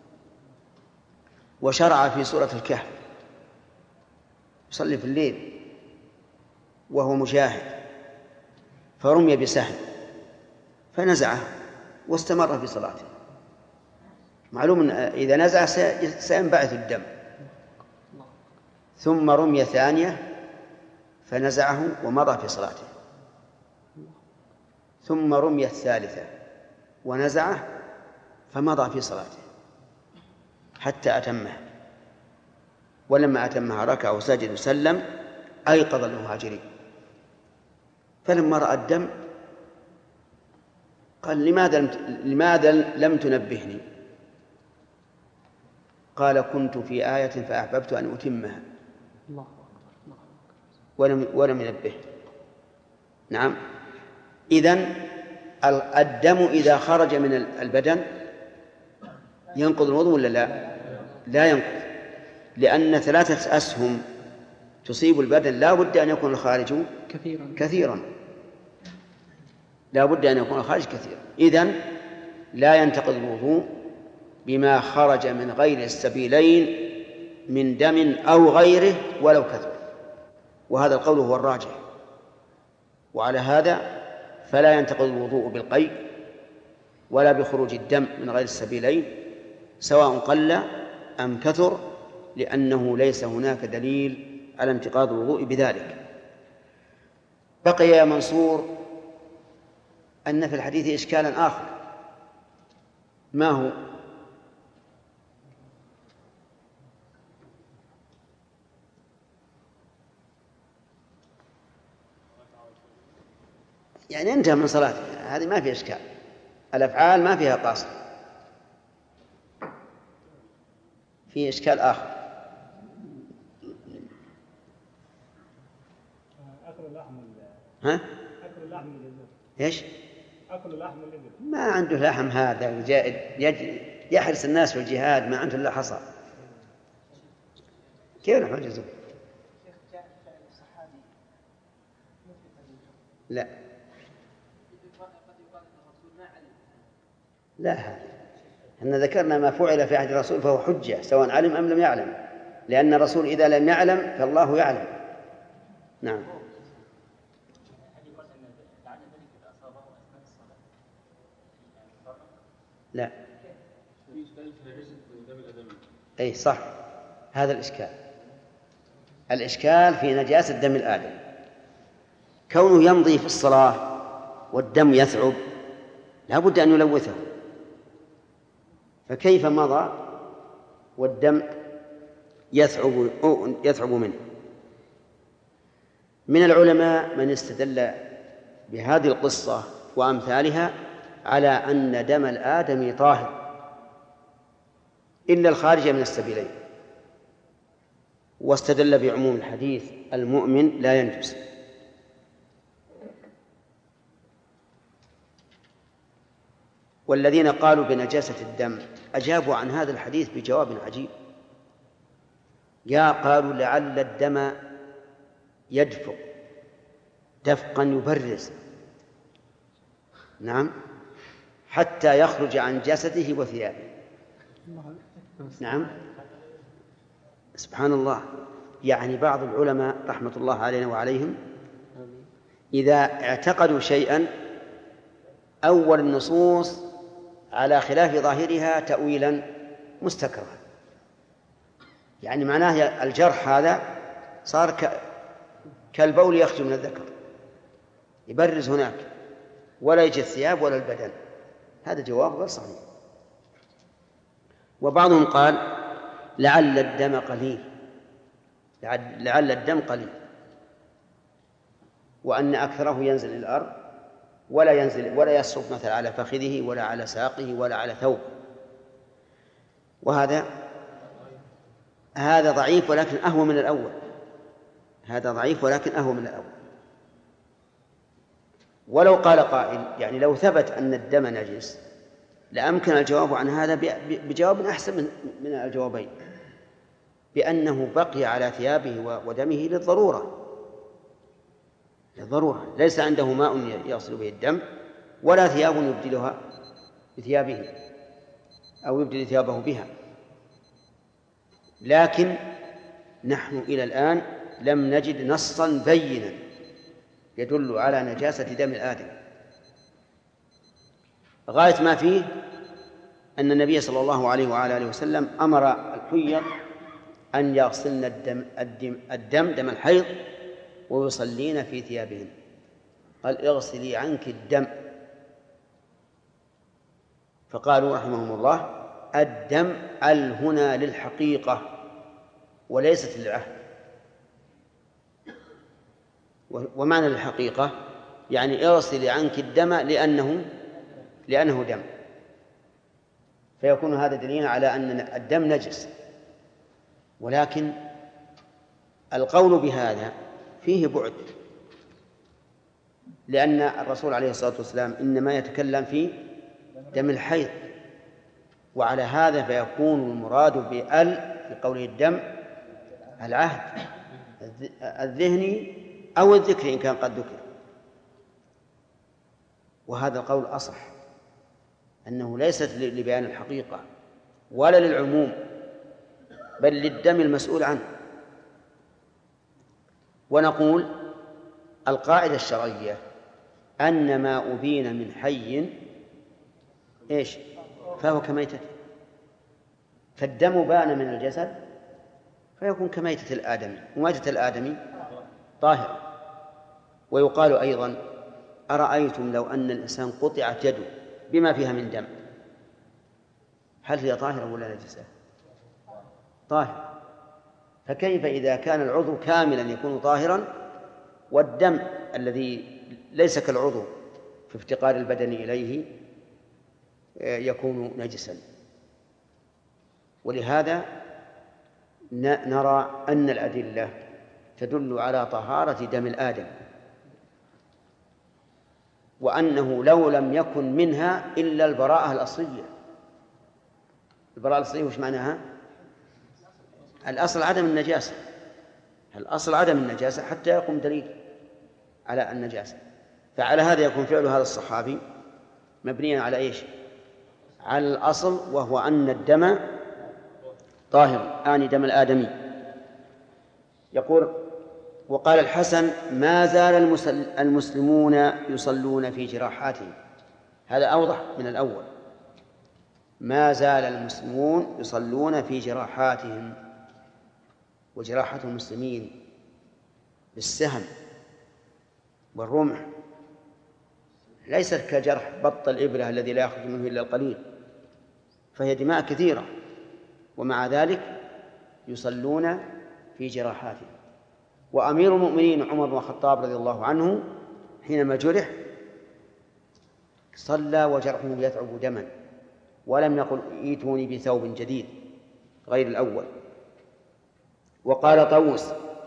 وشرع في سورة الكهف يصلي في الليل وهو مجاهد، فرمي بسهم فنزعه واستمر في صلاته. معلوم إذا نزع سينبعث الدم. ثم رمي ثانية فنزعه ومضى في صلاته، ثم رمي الثالثة ونزعه فمضى في صلاته حتى أتمه، ولما أتمها ركع وسجد وسلم أيقظ المهاجرين، فلما رأى الدم قال لماذا لم تنبهني؟ قال كنت في آية فأحببت أن أتمها ولم ينبه. نعم. إذن الدم إذا خرج من البدن ينقض الوضوء ولا لا؟ لا ينقض، لأن 3 أسهم تصيب البدن لا بد أن يكون الخارج كثيرا، لا بد أن يكون الخارج كثيرا. إذن لا ينتقض الوضوء بما خرج من غير السبيلين من دم أو غيره ولو كثر، وهذا القول هو الراجح. وعلى هذا فلا ينتقض الوضوء بالقيء ولا بخروج الدم من غير السبيلين سواء قل أم كثر، لأنه ليس هناك دليل على انتقاض الوضوء بذلك. بقي يا منصور أن في الحديث إشكالا آخر، ما هو؟ يعني انتهى من صلاته، هذه ما فيها إشكال، الأفعال ما فيها قاصر. في إشكال آخر، أكل اللحم. ها؟ أكل اللحم الإبل. إيش؟ أكل اللحم الإبل. ما عنده لحم، هذا يحرس الناس في الجهاد، ما عنده إلا حصى. كيف نحن جزء؟ لا لا، احنا ذكرنا ما فعل في عهد الرسول فهو حجة سواء علم أم لم يعلم، لأن الرسول إذا لم يعلم فالله يعلم. نعم. لا أي صح، هذا الإشكال. الإشكال في نجاسة دم الآدم، كونه يمضي في الصلاة والدم يثعب لا بد أن يلوثه، فكيف مضى والدم يثعب منه؟ من العلماء من استدل بهذه القصة وأمثالها على أن دم الآدم طاهر إلا الخارج من السبيلين، واستدل بعموم الحديث المؤمن لا ينجس. والذين قالوا بنجاسة الدم أجابوا عن هذا الحديث بجواب عجيب، قالوا لعل الدم يدفق دفقا يبرز، نعم، حتى يخرج عن جسده وثيابه. نعم، سبحان الله. يعني بعض العلماء رحمة الله علينا وعليهم إذا اعتقدوا شيئا أول النصوص على خلاف ظاهرها تأويلا مستكرها، يعني معناه الجرح هذا صار كالبول يخرج من الذكر، يبرز هناك ولا يجي الثياب ولا البدن. هذا جواب غير صحيح. وبعضهم قال لعل الدم قليل، لعل الدم قليل، وأن أكثره ينزل إلى الأرض ولا يصب مثلا على فخذه ولا على ساقه ولا على ثوب. وهذا ضعيف ولكن أهون من الأول، هذا ضعيف ولكن أهون من الأول. ولو قال قائل يعني لو ثبت أن الدم نجس لأمكن الجواب عن هذا بجواب أحسن من الجوابين، بأنه بقي على ثيابه ودمه للضرورة، ليس عنده ماء يغسل به الدم ولا ثياب يبدلها بثيابه أو يبدل ثيابه بها. لكن نحن إلى الآن لم نجد نصا بينا يدل على نجاسة دم الآدم. غاية ما فيه أن النبي صلى الله عليه وعلى آله وسلم أمر الحيض أن يغسلن دم الحيض ويصلين في ثيابهن، قال اغسلي عنك الدم. فقالوا رحمهم الله الدم هنا للحقيقة وليست للعهد. ومعنى الحقيقة يعني اغسلي عنك الدم لأنه دم، فيكون هذا دليل على أن الدم نجس. ولكن القول بهذا فيه بعد، لأن الرسول عليه الصلاة والسلام إنما يتكلم في دم الحيض، وعلى هذا فيكون المراد بأل في قوله الدم العهد الذهني أو الذكري إن كان قد ذكر. وهذا القول أصح، أنه ليست لبيان الحقيقة ولا للعموم، بل للدم المسؤول عنه. ونقول القاعدة الشرعية أن ما أبين من حي إيش فهو كميتة، فالدم بان من الجسد فيكون كميتة الآدمي، وميتة الآدمي طاهرة. ويقال أيضا أرأيتم لو أن الإنسان قطعت يده بما فيها من دم هل هي طاهرة ولا نجسة؟ طاهرة. فكيف إذا كان العضو كاملا يكون طاهرا والدم الذي ليس كالعضو في افتقار البدن إليه يكون نجسا؟ ولهذا نرى أن الأدلة تدل على طهارة دم الآدم، وأنه لو لم يكن منها إلا البراءة الأصلية. البراءة الأصلية وش معناها؟ الأصل عدم النجاسة، الأصل عدم النجاسة حتى يقوم دليل على النجاسة. فعلى هذا يكون فعل هذا الصحابي مبنيا على إيش؟ على الأصل، وهو أن الدم طاهر، آني دم الآدمي. يقول وقال الحسن ما زال المسلمون يصلون في جراحاتهم. هذا أوضح من الأول، ما زال المسلمون يصلون في جراحاتهم. وجراحة المسلمين بالسهم والرمح ليست كجرح بط الإبرة الذي لا يخرج منه إلا القليل، فهي دماء كثيرة، ومع ذلك يصلون في جراحاتهم. وأمير المؤمنين عمر بن الخطاب رضي الله عنه حينما جرح صلى وجرحه يثعب دما، ولم يقل ائتوني بثوب جديد غير الأول. وقال طوس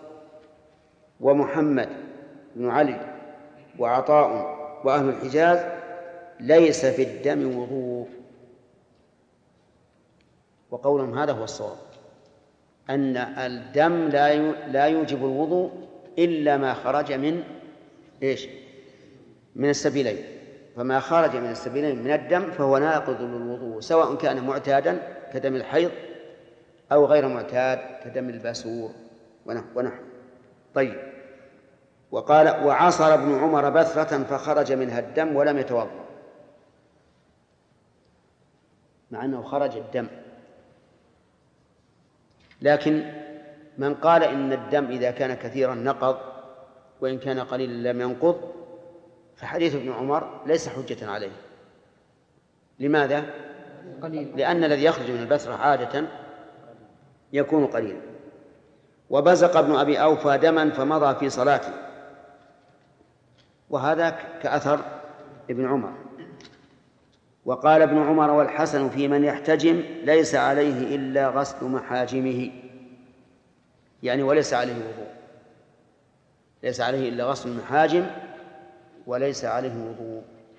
ومحمد بن علي وعطاء وأهل الحجاز ليس في الدم وضوء. وقولهم هذا هو الصواب، أن الدم لا يوجب الوضوء إلا ما خرج من إيش؟ من السبيلين. فما خرج من السبيلين من الدم فهو ناقض للوضوء، سواء كان معتادا كدم الحيض أو غير معتاد كدم الباسور ونحو. طيب. وقال وعصر ابن عمر بثرة فخرج منها الدم ولم يتوضأ، مع أنه خرج الدم. لكن من قال إن الدم إذا كان كثيرا نقض وإن كان قليلا لم ينقض، فحديث ابن عمر ليس حجة عليه. لماذا؟ قليل. لأن الذي يخرج من البثرة عادة يكون قليلا. وبزق ابن أبي أوفى دما فمضى في صلاته، وهذا كأثر ابن عمر. وقال ابن عمر والحسن في من يحتجم ليس عليه إلا غسل محاجمه، يعني وليس عليه وضوء، ليس عليه إلا غسل المحاجم وليس عليه وضوء.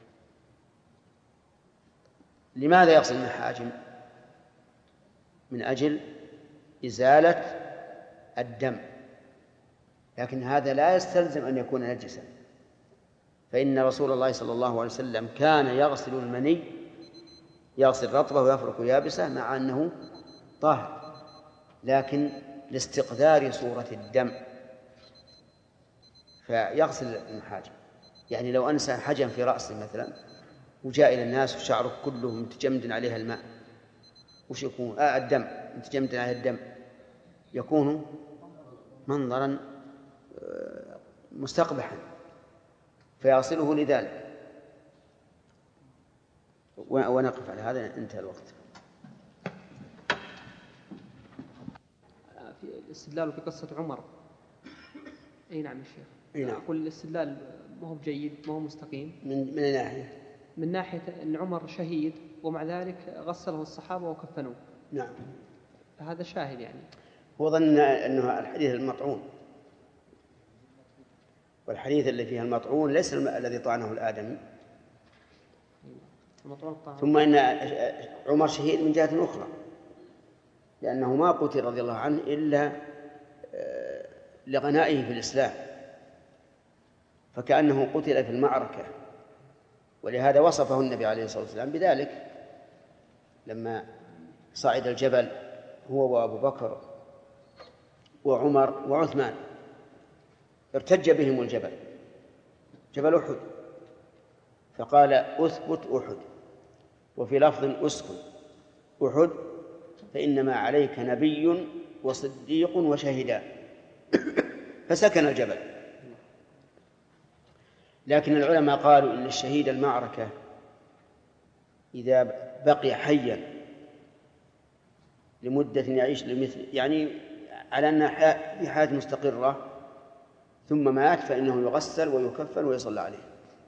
لماذا يغسل المحاجم؟ من أجل إزالة الدم، لكن هذا لا يستلزم أن يكون نجسا، فإن رسول الله صلى الله عليه وسلم كان يغسل المني، يغسل رطبه ويفرك يابسه مع أنه طاهر، لكن لاستقذار صورة الدم فيغسل المحاجم. يعني لو أنسى حجم في رأسه مثلا وجاء إلى الناس وشعره كله متجمد عليها الماء، وش يكون؟ الدم متجمد عليها الدم، يكون منظرا مستقبحا فيصله لذلك. ونقف على هذا، انتهى الوقت. في الاستدلال في قصة عمر، أي نعم يا شيخ، نعم. أقول الاستدلال ما هو بجيد، ما هو مستقيم. من ناحية، من ناحية أن عمر شهيد ومع ذلك غسله الصحابة وكفنوه. نعم. هذا شاهد يعني. هو ظن أنه الحديث المطعون، والحديث اللي فيه المطعون ليس الذي طعنه الآدمي. ثم إن عمر شهيد من جهة أخرى، لأنه ما قتل رضي الله عنه إلا لغنائه في الإسلام، فكأنه قتل في المعركة، ولهذا وصفه النبي عليه الصلاة والسلام بذلك لما صعد الجبل هو وأبو بكر وعمر وعثمان، ارتج بهم الجبل، جبل أحد، فقال أثبت أحد، وفي لفظ أسكن أحد فإنما عليك نبي وصديق وشهدان، فسكن الجبل. لكن العلماء قالوا إن الشهيد المعركة إذا بقي حيا لمدة يعيش لمثل يعني على أنها في حياة مستقرة ثم مات فإنه يغسل ويكفن ويصلى عليه.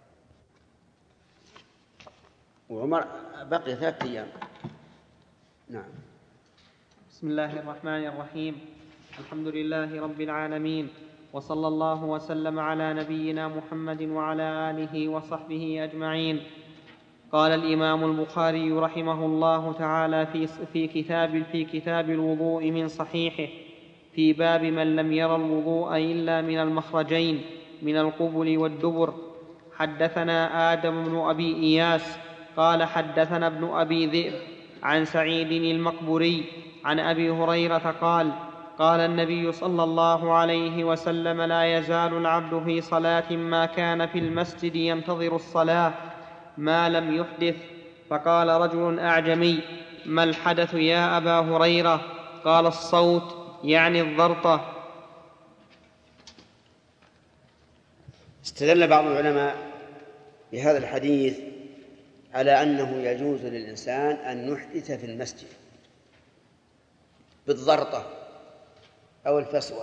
وعمر بقي 3 أيام. نعم. بسم الله الرحمن الرحيم. الحمد لله رب العالمين، وصلى الله وسلم على نبينا محمد وعلى آله وصحبه أجمعين. قال الإمام البخاري رحمه الله تعالى في كتاب الوضوء من صحيحه في باب من لم ير الوضوء إلا من المخرجين من القبل والدبر. حدثنا آدم بن أبي إياس قال حدثنا ابن أبي ذئب عن سعيد المقبري عن أبي هريرة قال قال النبي صلى الله عليه وسلم: لا يزال العبد في صلاة ما كان في المسجد ينتظر الصلاة ما لم يحدث. فقال رجل أعجمي: ما الحدث يا أبا هريرة؟ قال: الصوت، يعني الضرطة. استدل بعض العلماء بهذا الحديث على أنه يجوز للإنسان أن يحدث في المسجد بالضرطة أو الفسوة،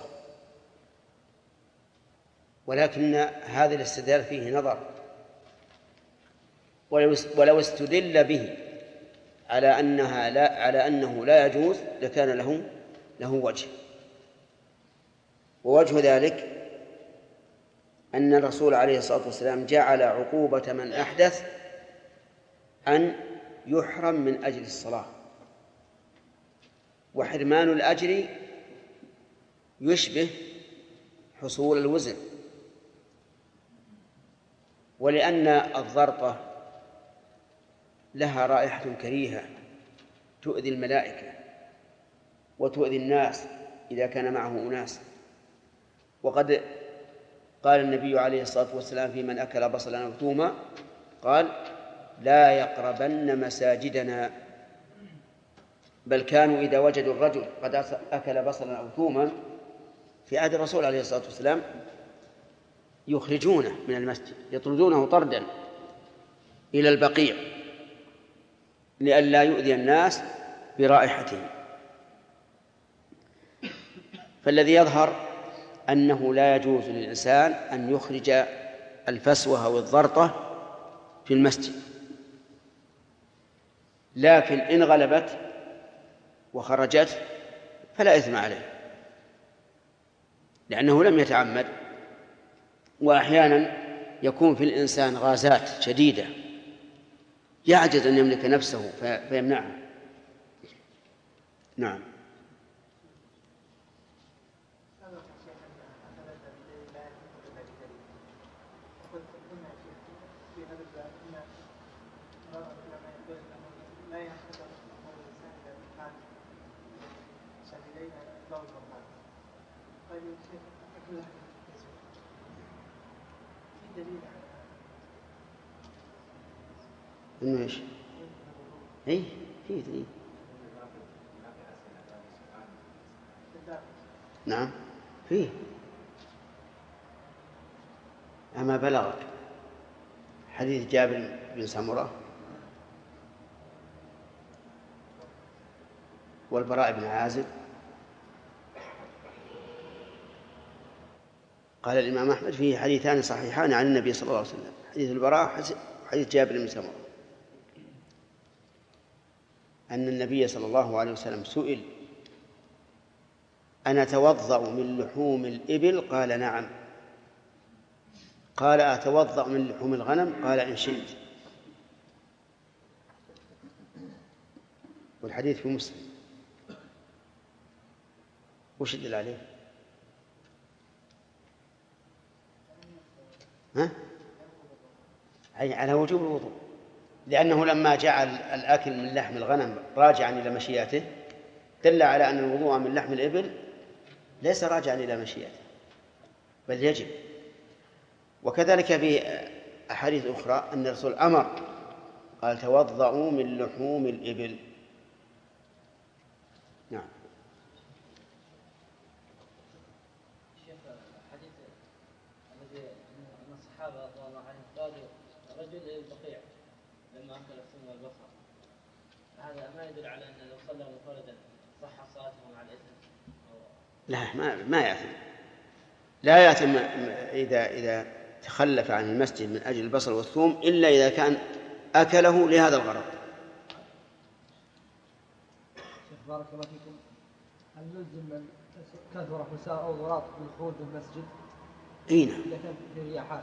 ولكن هذا الاستدلال فيه نظر، ولو استدل به على أنه لا يجوز لكان له وجه. ووجه ذلك أن الرسول عليه الصلاة والسلام جعل عقوبة من أحدث أن يحرم من أجل الصلاة، وحرمان الأجر يشبه حصول الوزر. ولأن الضرطة لها رائحة كريهة تؤذي الملائكة وتؤذي الناس إذا كان معه أناس. وقد قال النبي عليه الصلاة والسلام في من أكل بصلا أو ثوما قال: لا يقربن مساجدنا. بل كانوا إذا وجدوا الرجل قد أكل بصلا أو ثوما في عهد الرسول عليه الصلاة والسلام يخرجونه من المسجد، يطردونه طردا إلى البقيع لئلا يؤذي الناس برائحته. فالذي يظهر أنه لا يجوز للإنسان أن يخرج الفسوة أو الضرطة في المسجد، لكن إن غلبت وخرجت فلا إثم عليه لأنه لم يتعمد. وأحيانا يكون في الإنسان غازات شديدة يعجز أن يملك نفسه فيمنعها. نعم. إنه إيش؟ إيه فيه دليل. نعم فيه. أما بلغك حديث جابر بن سمرة والبراء بن عازب قال الإمام أحمد فيه حديثان صحيحان عن النبي صلى الله عليه وسلم: حديث البراء وحديث جابر بن سمرة، أن النبي صلى الله عليه وسلم سئل: أنا أتوضأ من لحوم الإبل؟ قال: نعم. قال: أتوضأ من لحوم الغنم؟ قال: إن شئت. والحديث في مسلم. وش يدل عليه؟ ها؟ على وجوب الوضوء، لأنه لما جعل الأكل من لحم الغنم راجعا إلى مشيئته دل على أن الوضوء من لحم الإبل ليس راجعا إلى مشيئته بل يجب. وكذلك في أحاديث أخرى أن الرسول أمر قال توضؤوا من لحوم الإبل. نعم. شيخ الحديث الذي أن الصحابة رضي الله عنهم قالوا الرجل البقيع لما أكل السم والبصر، هذا ما يدل على أن لو صلى منفردا صح صلاته مع الإثم؟ لا، ما يأثم، لا يأثم إذا تخلف عن المسجد من أجل البصل والثوم إلا إذا كان أكله لهذا الغرض. شيخ بارك الله فيكم، هل نلزم من كثر حساء أو ضراط بالخروج من المسجد؟ أي نعم. إذا كان فيه رياحات.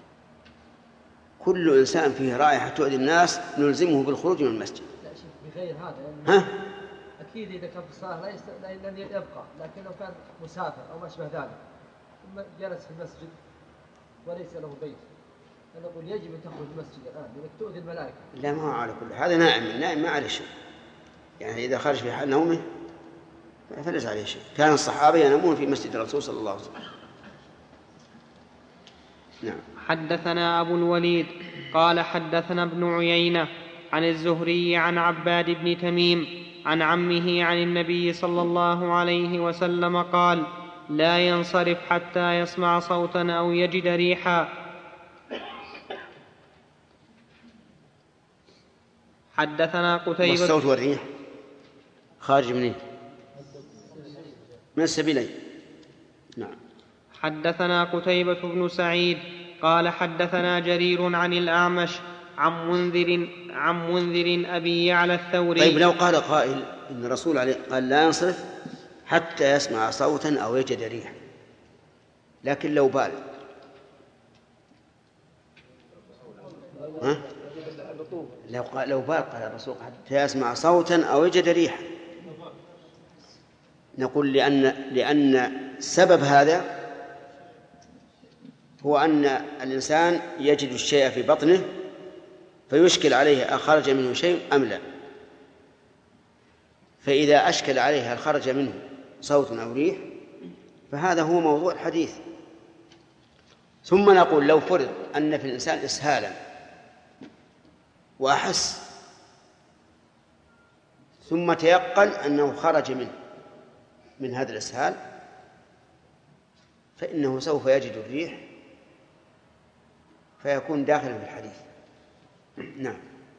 كل إنسان فيه رائحة تؤذي الناس نلزمه بالخروج من المسجد. لا شيخ بغير هذا ها؟ أكيد إذا كان في الصلاة لن يبقى، لكن لو كان مسافر أو ما أشبه ذلك ثم جلس في المسجد وليس له بيت نقول يجب أن تخرج المسجد الآن لأنك تؤذي الملائكة. لا، ما هو على كل هذا نائم ما عليه شيء، يعني إذا خرج في حال نومه فليس عليه شيء. كان الصحابة ينامون في مسجد الرسول صلى الله عليه وسلم. نعم. حدثنا أبو الوليد قال حدثنا ابن عيينة عن الزهري عن عباد بن تميم عن عمه عن النبي صلى الله عليه وسلم قال لا ينصرف حتى يسمع صوتا أو يجد ريحا. حدثنا قتيبة. والصوت والريح خارج منين؟ من السبيلين. نعم. حدثنا قتيبة بن سعيد قال حدثنا جرير عن الأعمش عن منذر أبي يعلى الثوري. طيب لو قال قائل إن الرسول عليه قال لا ينصرف حتى يسمع صوتا أو يجد ريحا، لكن لو بال لو بال قال الرسول حتى يسمع صوتا أو يجد ريحا، نقول لأن سبب هذا هو أن الإنسان يجد الشيء في بطنه فيشكل عليه أخرج منه شيء أم لا، فإذا أشكل عليه هل خرج منه صوت أو ريح فهذا هو موضوع الحديث. ثم نقول لو فرض أن في الإنسان إسهالا وأحس ثم تيقن أنه خرج من هذا الإسهال فإنه سوف يجد الريح فيكون داخلا في الحديث. نعم.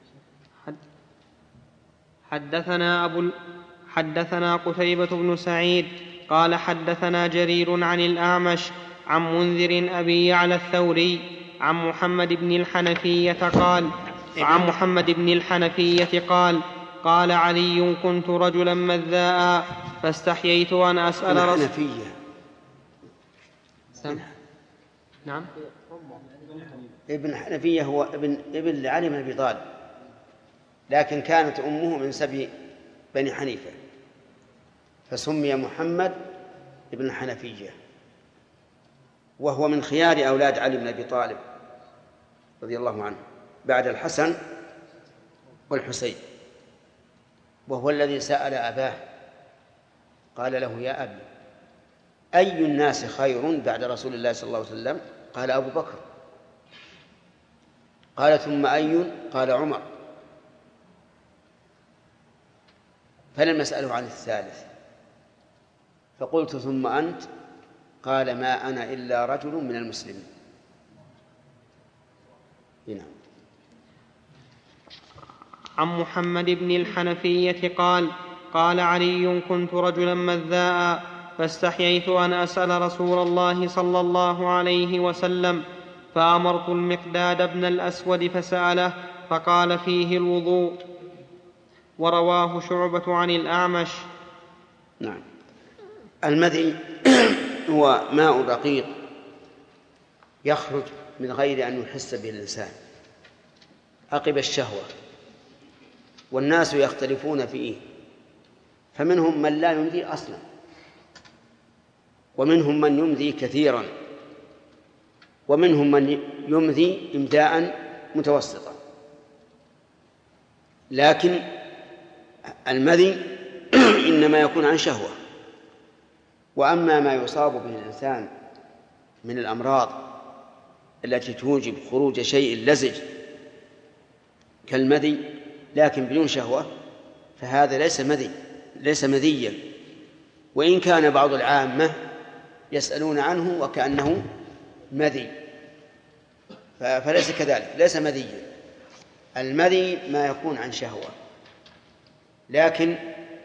حدثنا قتيبة بن سعيد قال حدثنا جرير عن الأعمش عن منذر أبي يعلى الثوري عن محمد بن الحنفية قال قال علي كنت رجلا مذاء فاستحييت أن أسأل الحنفية. نعم. ابن الحنفية هو ابن لعلي بن أبي طالب، لكن كانت أمه من سبي بني حنيفة فسمي محمد ابن الحنفية، وهو من خيار أولاد علي بن أبي طالب رضي الله عنه بعد الحسن والحسين، وهو الذي سأل أباه قال له يا أبي أي الناس خير بعد رسول الله صلى الله عليه وسلم؟ قال أبو بكر. قال ثم أي؟ قال عمر. فلم أسأله عن الثالث فقلت ثم أنت؟ قال ما أنا إلا رجل من المسلمين. هنا. عن محمد بن الحنفية قال قال علي كنت رجلا مذاء فاستحييت أن أسأل رسول الله صلى الله عليه وسلم فأمرت المقداد بن الأسود فسأله فقال فيه الوضوء. ورواه شعبة عن الأعمش. نعم. المذي هو ماء رقيق يخرج من غير أن يحس به الإنسان عقب الشهوة، والناس يختلفون فيه فمنهم من لا يمذي أصلا، ومنهم من يمذي كثيرا، ومنهم من يمذي إمداء متوسطا. لكن المذي إنما يكون عن شهوة. وأما ما يصاب به الإنسان من الأمراض التي توجب خروج شيء لزج كالمذي لكن بدون شهوة، فهذا ليس مذيا، وإن كان بعض العامة يسألون عنه وكأنه مذي، فليس كذلك، ليس مذيا. المذي ما يكون عن شهوة، لكن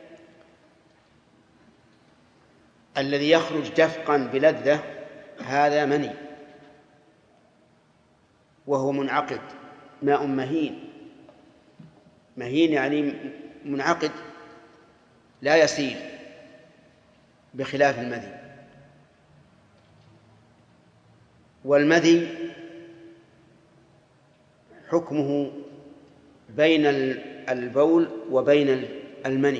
الذي يخرج دفقا بلذة هذا مني، وهو منعقد، ماء مهين يعني منعقد لا يسيل، بخلاف المذي. والمذي حكمه بين البول وبين المني،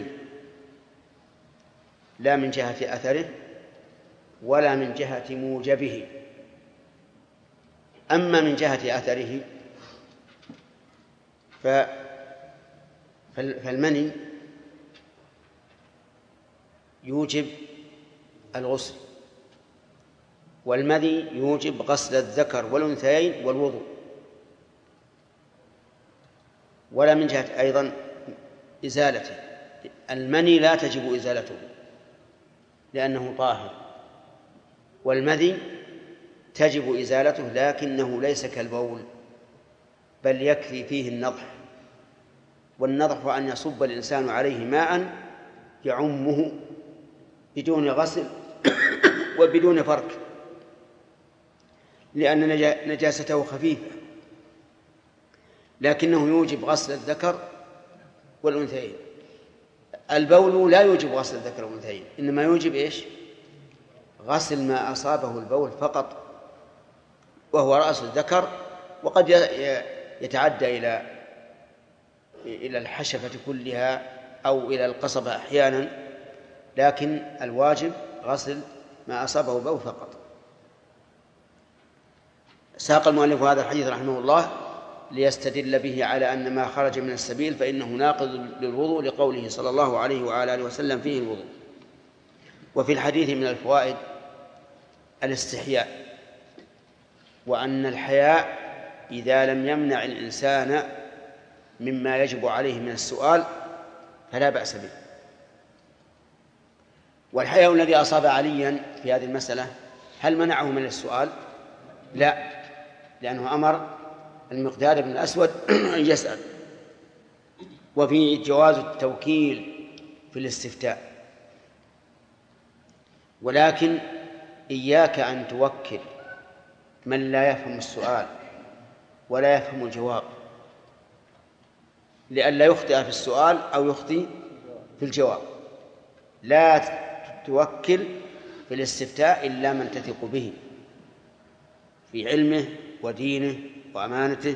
لا من جهة أثره ولا من جهة موجبه. أما من جهة أثره فالمني يوجب الغسل، والمذي يوجب غسل الذكر والأنثيين والوضوء. ولا من جهة أيضا إزالته، المني لا تجب إزالته لأنه طاهر، والمذي تجب إزالته لكنه ليس كالبول، بل يكفي فيه النضح. والنضح أن يصب الإنسان عليه ماء يعمه بدون غسل وبدون فرك، لأن نجاسته خفيفة، لكنه يوجب غسل الذكر والأنثيين. البول لا يوجب غسل الذكر والأنثيين، إنما يوجب إيش؟ غسل ما أصابه البول فقط، وهو رأس الذكر، وقد يتعدى إلى الحشفة كلها أو إلى القصبة أحيانا، لكن الواجب غسل ما أصابه البول فقط. ساق المؤلف هذا الحديث رحمه الله ليستدل به على أن ما خرج من السبيل فإنه ناقض للوضوء، لقوله صلى الله عليه وعلى آله وسلم فيه الوضوء. وفي الحديث من الفوائد الاستحياء، وأن الحياء إذا لم يمنع الإنسان مما يجب عليه من السؤال فلا بأس به. والحياء الذي أصاب عليا في هذه المسألة هل منعه من السؤال؟ لا، لأنه أمر المقداد بن الأسود أن يسأل. وفي جواز التوكيل في الاستفتاء، ولكن إياك أن توكل من لا يفهم السؤال ولا يفهم الجواب، لئلا يخطئ في السؤال أو يخطئ في الجواب. لا توكل في الاستفتاء إلا من تثق به في علمه ودينه وأمانته.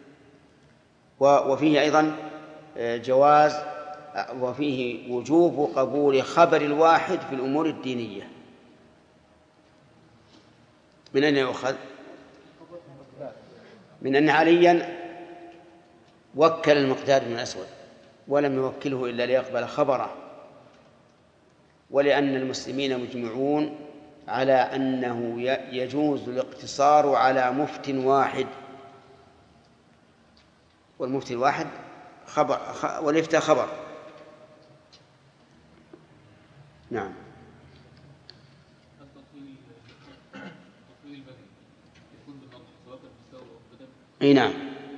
وفيه أيضا جواز وفيه وجوب قبول خبر الواحد في الأمور الدينية. من أين يؤخذ؟ من أن عليا وكل المقداد بن الأسود ولم يوكله إلا ليقبل خبره، ولأن المسلمين مجمعون على أنه يجوز الاقتصار على مفت واحد، والمفتي الواحد خبر والإفتاء خبر. نعم. اي نعم،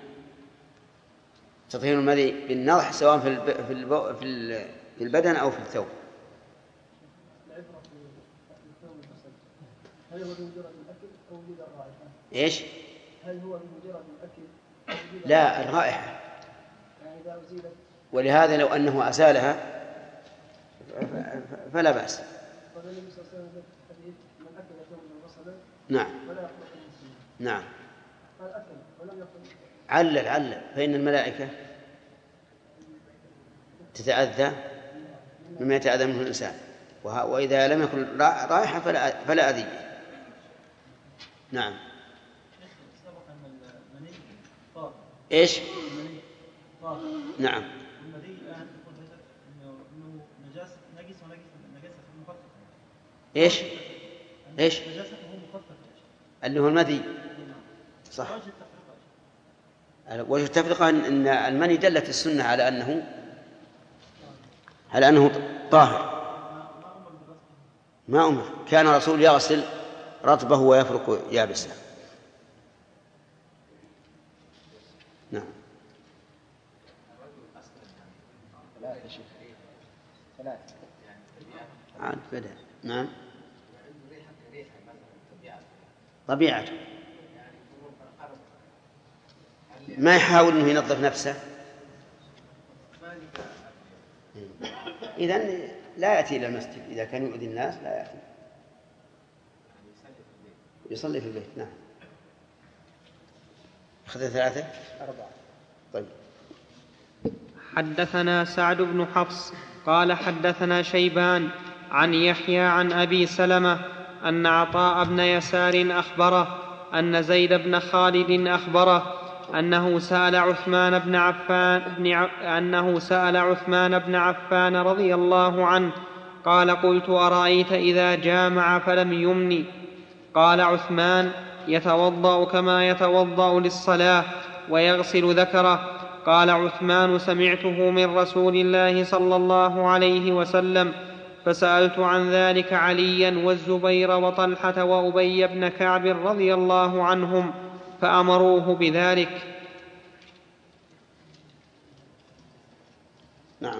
تطهير المذي بالنضح سواء في البدن أو في الثوب. هل هو بمجرد الأكل أو وجود الرائحة؟ إيش؟ هل هو بمجرد الأكل؟ لا، الرائحة. يعني إذا أزيلت. ولهذا لو أنه أزالها فلا بأس. قال النبي صلى الله عليه وسلم في الحديث من أكل ثوبا غسلا. نعم. ولا يقبل المسلمين. نعم. قال أكل ولم يقل. علل فإن الملائكة تتأذى مما يتأذى منه الإنسان، وإذا لم يكن رائحة فلا أذي. نعم. إيش؟ نعم. إيش؟ اللي هو المذي. صح. وجه التفرقة أن المني دلت السنة على أنه طاهر. ما أمر، كان الرسول يغسل رطبه ويفرك يابسه. نعم. عاد بدأ. نعم. طبيعته ما يحاول أنه ينظف نفسه، إذن لا يأتي إلى المسجد. إذا كان يؤذي الناس لا يأتي، يصلي في البيت. نعم. أخذ 3 4. طيب. حدثنا سعد بن حفص قال حدثنا شيبان عن يحيى عن أبي سلمة أن عطاء بن يسار أخبره أن زيد بن خالد أخبره أنه سأل عثمان بن عفان رضي الله عنه قال قلت أرأيت إذا جامع فلم يمني؟ قال عثمان يتوضأ كما يتوضأ للصلاة ويغسل ذكره. قال عثمان سمعته من رسول الله صلى الله عليه وسلم، فسألت عن ذلك عليا والزبير وطلحة وأبي بن كعب رضي الله عنهم فأمروه بذلك. نعم.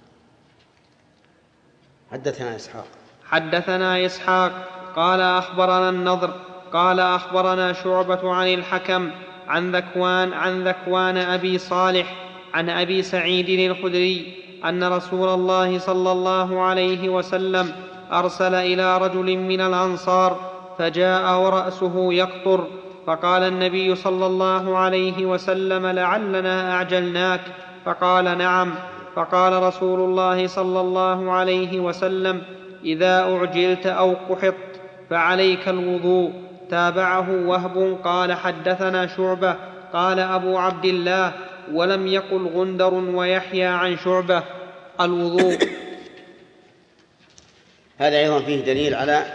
حدثنا إسحاق قال أخبرنا النضر قال أخبرنا شعبة عن الحكم عن ذكوان أبي صالح عن أبي سعيد الخدري أن رسول الله صلى الله عليه وسلم أرسل إلى رجل من الأنصار فجاء ورأسه يقطر، فقال النبي صلى الله عليه وسلم لعلنا أعجلناك؟ فقال نعم. فقال رسول الله صلى الله عليه وسلم إذا أعجلت أو قحطت فعليك الوضوء. تابعه وهب قال حدثنا شعبة قال أبو عبد الله ولم يقل غندر ويحيى عن شعبة الوضوء. هذا أيضا فيه دليل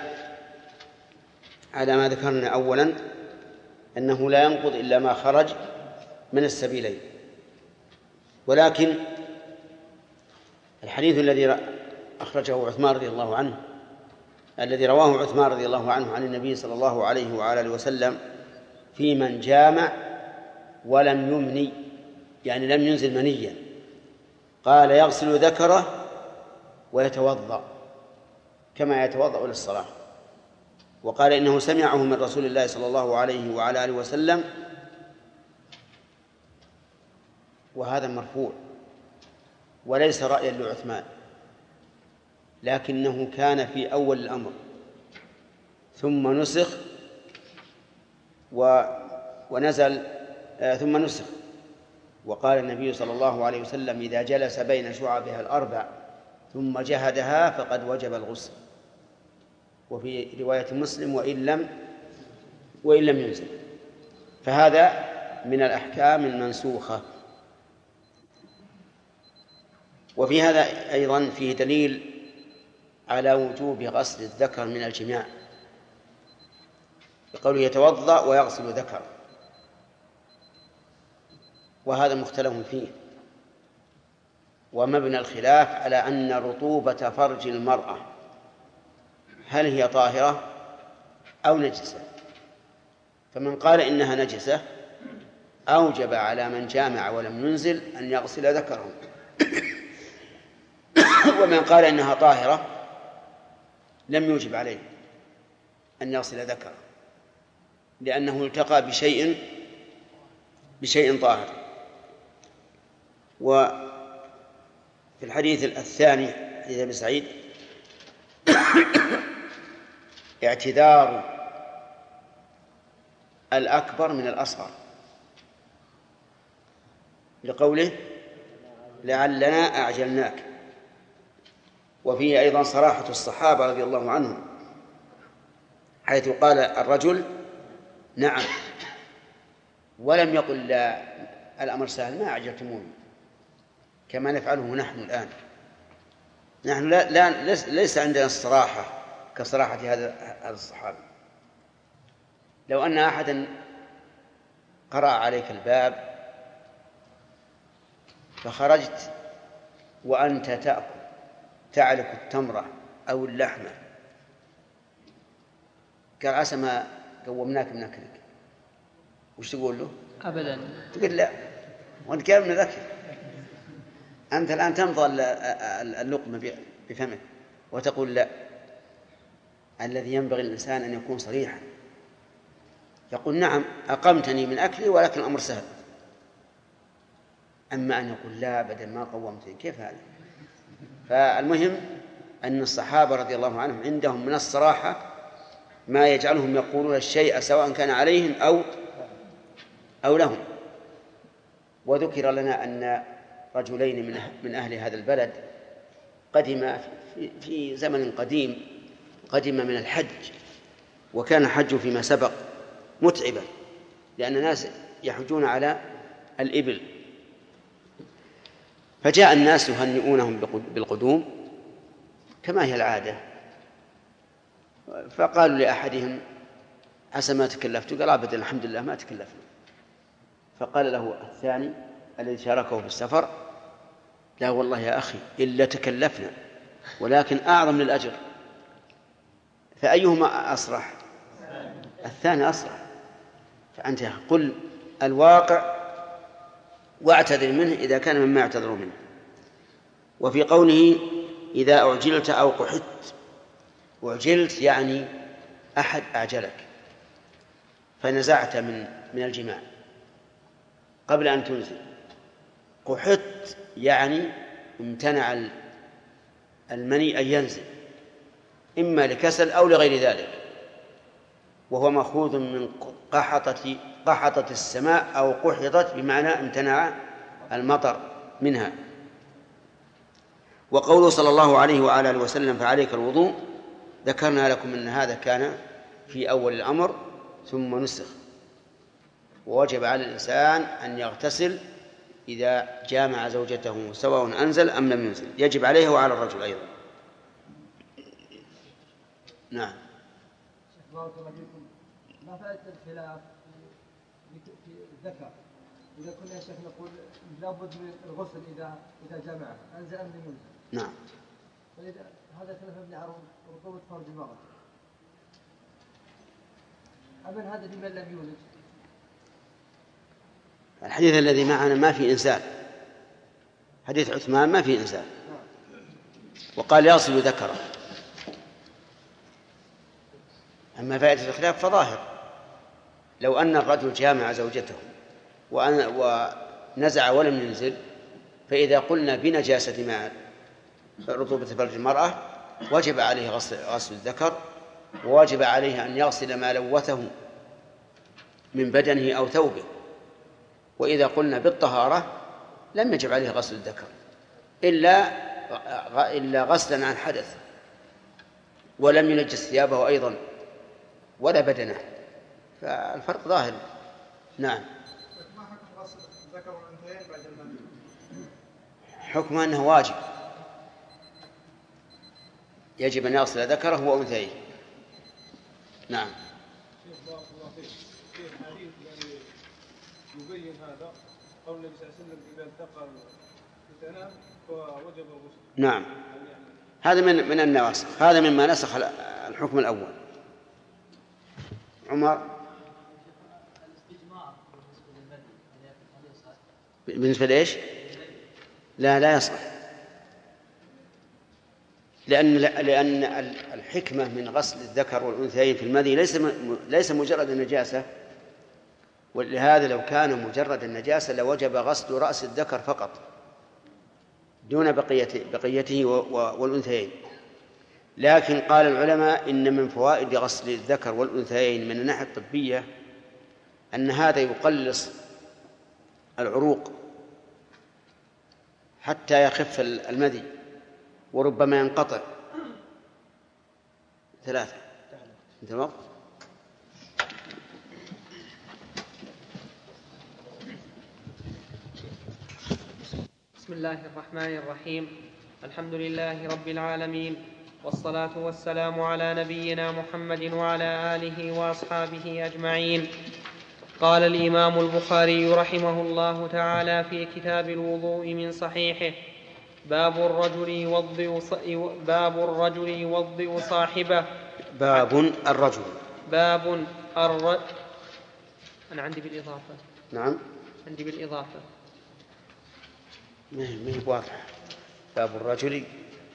على ما ذكرنا أولا، أنه لا ينقض إلا ما خرج من السبيلين. ولكن الحديث الذي أخرجه عثمان رضي الله عنه، الذي رواه عثمان رضي الله عنه عن النبي صلى الله عليه وآله وسلم في من جامع ولم يمني، يعني لم ينزل منيا، قال يغسل ذكره ويتوضأ كما يتوضأ للصلاة، وقال إنه سمعه من رسول الله صلى الله عليه وعلى آله وسلم، وهذا مرفوع وليس رأيا لعثمان، لكنه كان في أول الأمر ثم نسخ ونزل ثم نسخ. وقال النبي صلى الله عليه وسلم إذا جلس بين شعبها الأربع ثم جهدها فقد وجب الغسل. وفي رواية مسلم وإن لم ينزل. فهذا من الأحكام المنسوخة. وفي هذا أيضا فيه دليل على وجوب غسل الذكر من الجماع، بقوله يتوضأ ويغسل ذكر، وهذا مختلف فيه. ومبنى الخلاف على أن رطوبة فرج المرأة هل هي طاهرة أو نجسة، فمن قال إنها نجسة أوجب على من جامع ولم ينزل أن يغسل ذكره، ومن قال إنها طاهرة لم يوجب عليه أن يغسل ذكره، لأنه التقى بشيء طاهر. وفي الحديث الثاني حديث أبي سعيد اعتذار الأكبر من الأصغر، لقوله لعلنا أعجلناك، وفيه أيضا صراحة الصحابة رضي الله عنهم، حيث قال الرجل نعم ولم يقل لا، الأمر سهل ما أعجبتموني، كما نفعله نحن الآن. نحن ليس عندنا الصراحة كصراحة هذا الصحابي. لو أن أحدا قرأ عليك الباب فخرجت وأنت تعلك التمرة أو اللحمة، قال عسى ما قومناك من أكلك، وش تقول له؟ أبدا. تقول لا، وأنت قال من الأكل. أنت الآن تمضى اللقمة بفمك وتقول لا. الذي ينبغي الإنسان أن يكون صريحا، يقول نعم أقمتني من أكلي ولكن الأمر سهل. أما أن يقول لا بدل ما قومتني، كيف هذا؟ فالمهم أن الصحابة رضي الله عنهم عندهم من الصراحة ما يجعلهم يقولون الشيء سواء كان عليهم أو لهم. وذكر لنا أن رجلين من أهل هذا البلد قدم في زمن قديم، قدم من الحج، وكان الحج فيما سبق متعبا لأن الناس يحجون على الإبل، فجاء الناس يهنئونهم بالقدوم كما هي العادة، فقالوا لأحدهم عسى ما تكلفت، قال أبدا الحمد لله ما تكلفنا. فقال له الثاني الذي شاركه في السفر لا والله يا أخي إلا تكلفنا ولكن أعظم للأجر. فأيهما أصرح؟ الثاني أصرح. فأنت قل الواقع واعتذر منه إذا كان مما يعتذر منه. وفي قوله إذا أعجلت أو قحطت، أعجلت يعني أحد أعجلك فنزعت من الجماع قبل أن تنزل. قحطت يعني امتنع المني أن ينزل إما لكسل أو لغير ذلك، وهو مأخوذ من قحطت السماء أو قحطت بمعنى امتنع المطر منها. وقوله صلى الله عليه وعلى آله وسلم فعليك الوضوء، ذكرنا لكم أن هذا كان في أول الأمر ثم نسخ، ووجب على الإنسان أن يغتسل إذا جامع زوجته سواء أنزل أم لم ينزل، يجب عليه وعلى الرجل أيضا. نعم. بارك الله فيكم. ما فائدة الخلاف في الذكر؟ إذا كنا يا شيخ نقول لابد من الغسل إذا جمع أنزل أم لم ينزل. نعم. فإذا هذا خلاف ابن عروض رطوبة فرج المرأة. أما هذا لمن لم يولد؟ الحديث الذي معنا ما في إنسان، حديث عثمان ما في إنسان، وقال يغسل ذكره. أما فائدة الخلاف فظاهر، لو أن الرجل جامع زوجته ونزع ولم ينزل، فإذا قلنا بنجاسة مع رطوبة فرج المرأة وجب عليه غسل الذكر، وواجب عليه أن يغسل ما لوثه من بدنه أو ثوبه. وإذا قلنا بالطهارة لم يجب عليه غسل الذكر إلا غسلا عن حدث، ولم ينجس ثيابه أيضا ولا بدنه، فالفرق ظاهر. نعم. ما حكم غسل الذكر والأنثيين بعد المني؟ حكم أنه واجب، يجب أن يغسل ذكره وأنثيه. نعم. بارك الله فيك. في حديث يعني يبين هذا قول النبي صلى الله عليه وسلم إذا التقى الفتنان فوجب الغسل. نعم. هذا من النواسخ، هذا مما نسخ الحكم الأول. عمر. بالنسبة لإيش؟ لا يصح، لأن الحكمة من غسل الذكر والأنثيين في المذي ليس مجرد النجاسة، ولهذا لو كان مجرد النجاسة لوجب غسل رأس الذكر فقط دون بقيته والأنثيين. لكن قال العلماء إن من فوائد غسل الذكر والأنثيين من الناحية الطبية أن هذا يقلص العروق حتى يخف المذي، وربما ينقطع 3 مثل الوقت. بسم الله الرحمن الرحيم. الحمد لله رب العالمين، والصلاة والسلام على نبينا محمد وعلى آله وأصحابه أجمعين. قال الإمام البخاري رحمه الله تعالى في كتاب الوضوء من صحيحه: باب الرجل يوضئ صاحبه. أنا عندي بالإضافة. نعم عندي بالإضافة. ما هي واضحة. باب الرجل.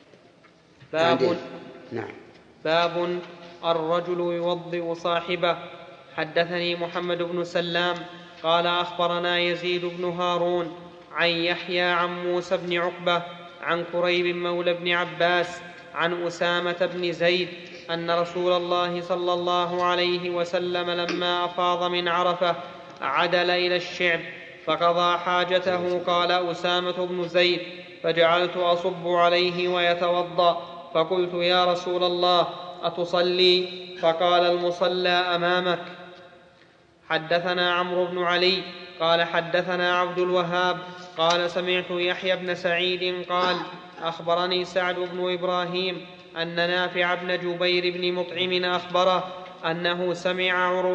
نعم. باب الرجل يوضئ صاحبه. حدثني محمد بن سلام قال أخبرنا يزيد بن هارون عن يحيى عن موسى بن عقبة عن كريب مولى بن عباس عن أسامة بن زيد أن رسول الله صلى الله عليه وسلم لما أفاض من عرفة عدل إلى الشعب فقضى حاجته. قال أسامة بن زيد: فجعلت أصب عليه ويتوضأ، فقلت: يا رسول الله أتصلي؟ فقال: المصلى أمامك. حدثنا عمرو بن علي قال حدثنا عبد الوهاب قال سمعت يحيى بن سعيد قال أخبرني سعد بن إبراهيم أن نافع بن جبير بن مطعم أخبره أنه سمع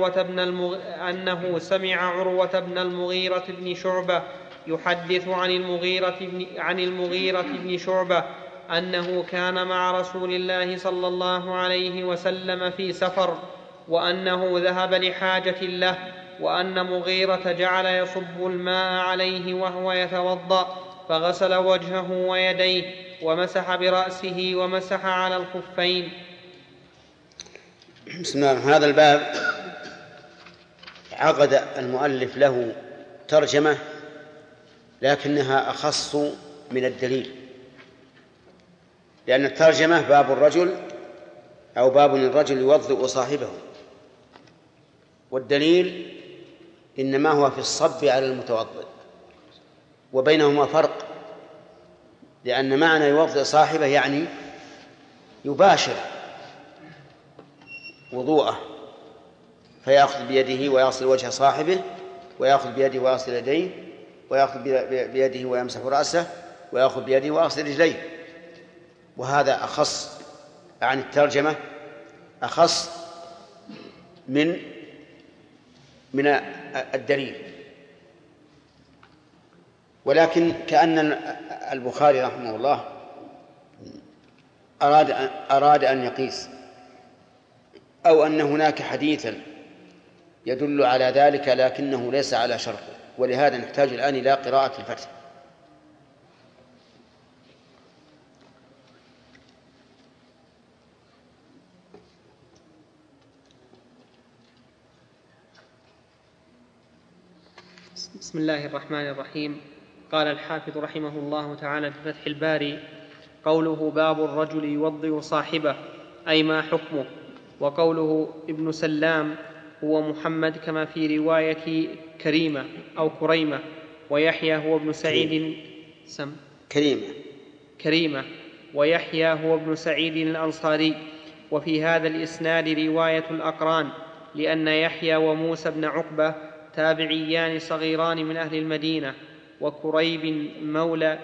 عروة بن المغيرة بن شعبة يحدث عن المغيرة بن شعبة أنه كان مع رسول الله صلى الله عليه وسلم في سفر، وأنه ذهب لحاجة له، وأن مغيرة جعل يصب الماء عليه وهو يتوضأ، فغسل وجهه ويديه ومسح برأسه ومسح على الخفين. بسم الله. هذا الباب عقد المؤلف له ترجمة لكنها أخص من الدليل، لأن الترجمة باب الرجل أو باب الرجل يوضئ صاحبه، والدليل إنما هو في الصب على المتوضئ، وبينهما فرق، لأن معنى يوضئ صاحبه يعني يباشر وضوءه، فيأخذ بيده ويغسل وجه صاحبه، ويأخذ بيده ويغسل يديه، ويأخذ بيده ويمسح رأسه، ويأخذ بيده ويغسل رجليه. وهذا أخص عن الترجمة، أخص من الدليل. ولكن كأن البخاري رحمه الله أراد أن يقيس، أو أن هناك حديثا يدل على ذلك لكنه ليس على شرطه، ولهذا نحتاج الآن إلى قراءة الفتح. بسم الله الرحمن الرحيم. قال الحافظ رحمه الله تعالى في فتح الباري: قوله باب الرجل يوضئ صاحبه أي ما حكمه. وقوله ابن سلام هو محمد كما في رواية كريمة أو كريمة، ويحيى هو ابن سعيد كريمة ويحيى هو ابن سعيد الأنصاري. وفي هذا الإسناد رواية الأقران، لأن يحيى وموسى بن عقبة تابعيان صغيران من أهل المدينة، وكريب مولى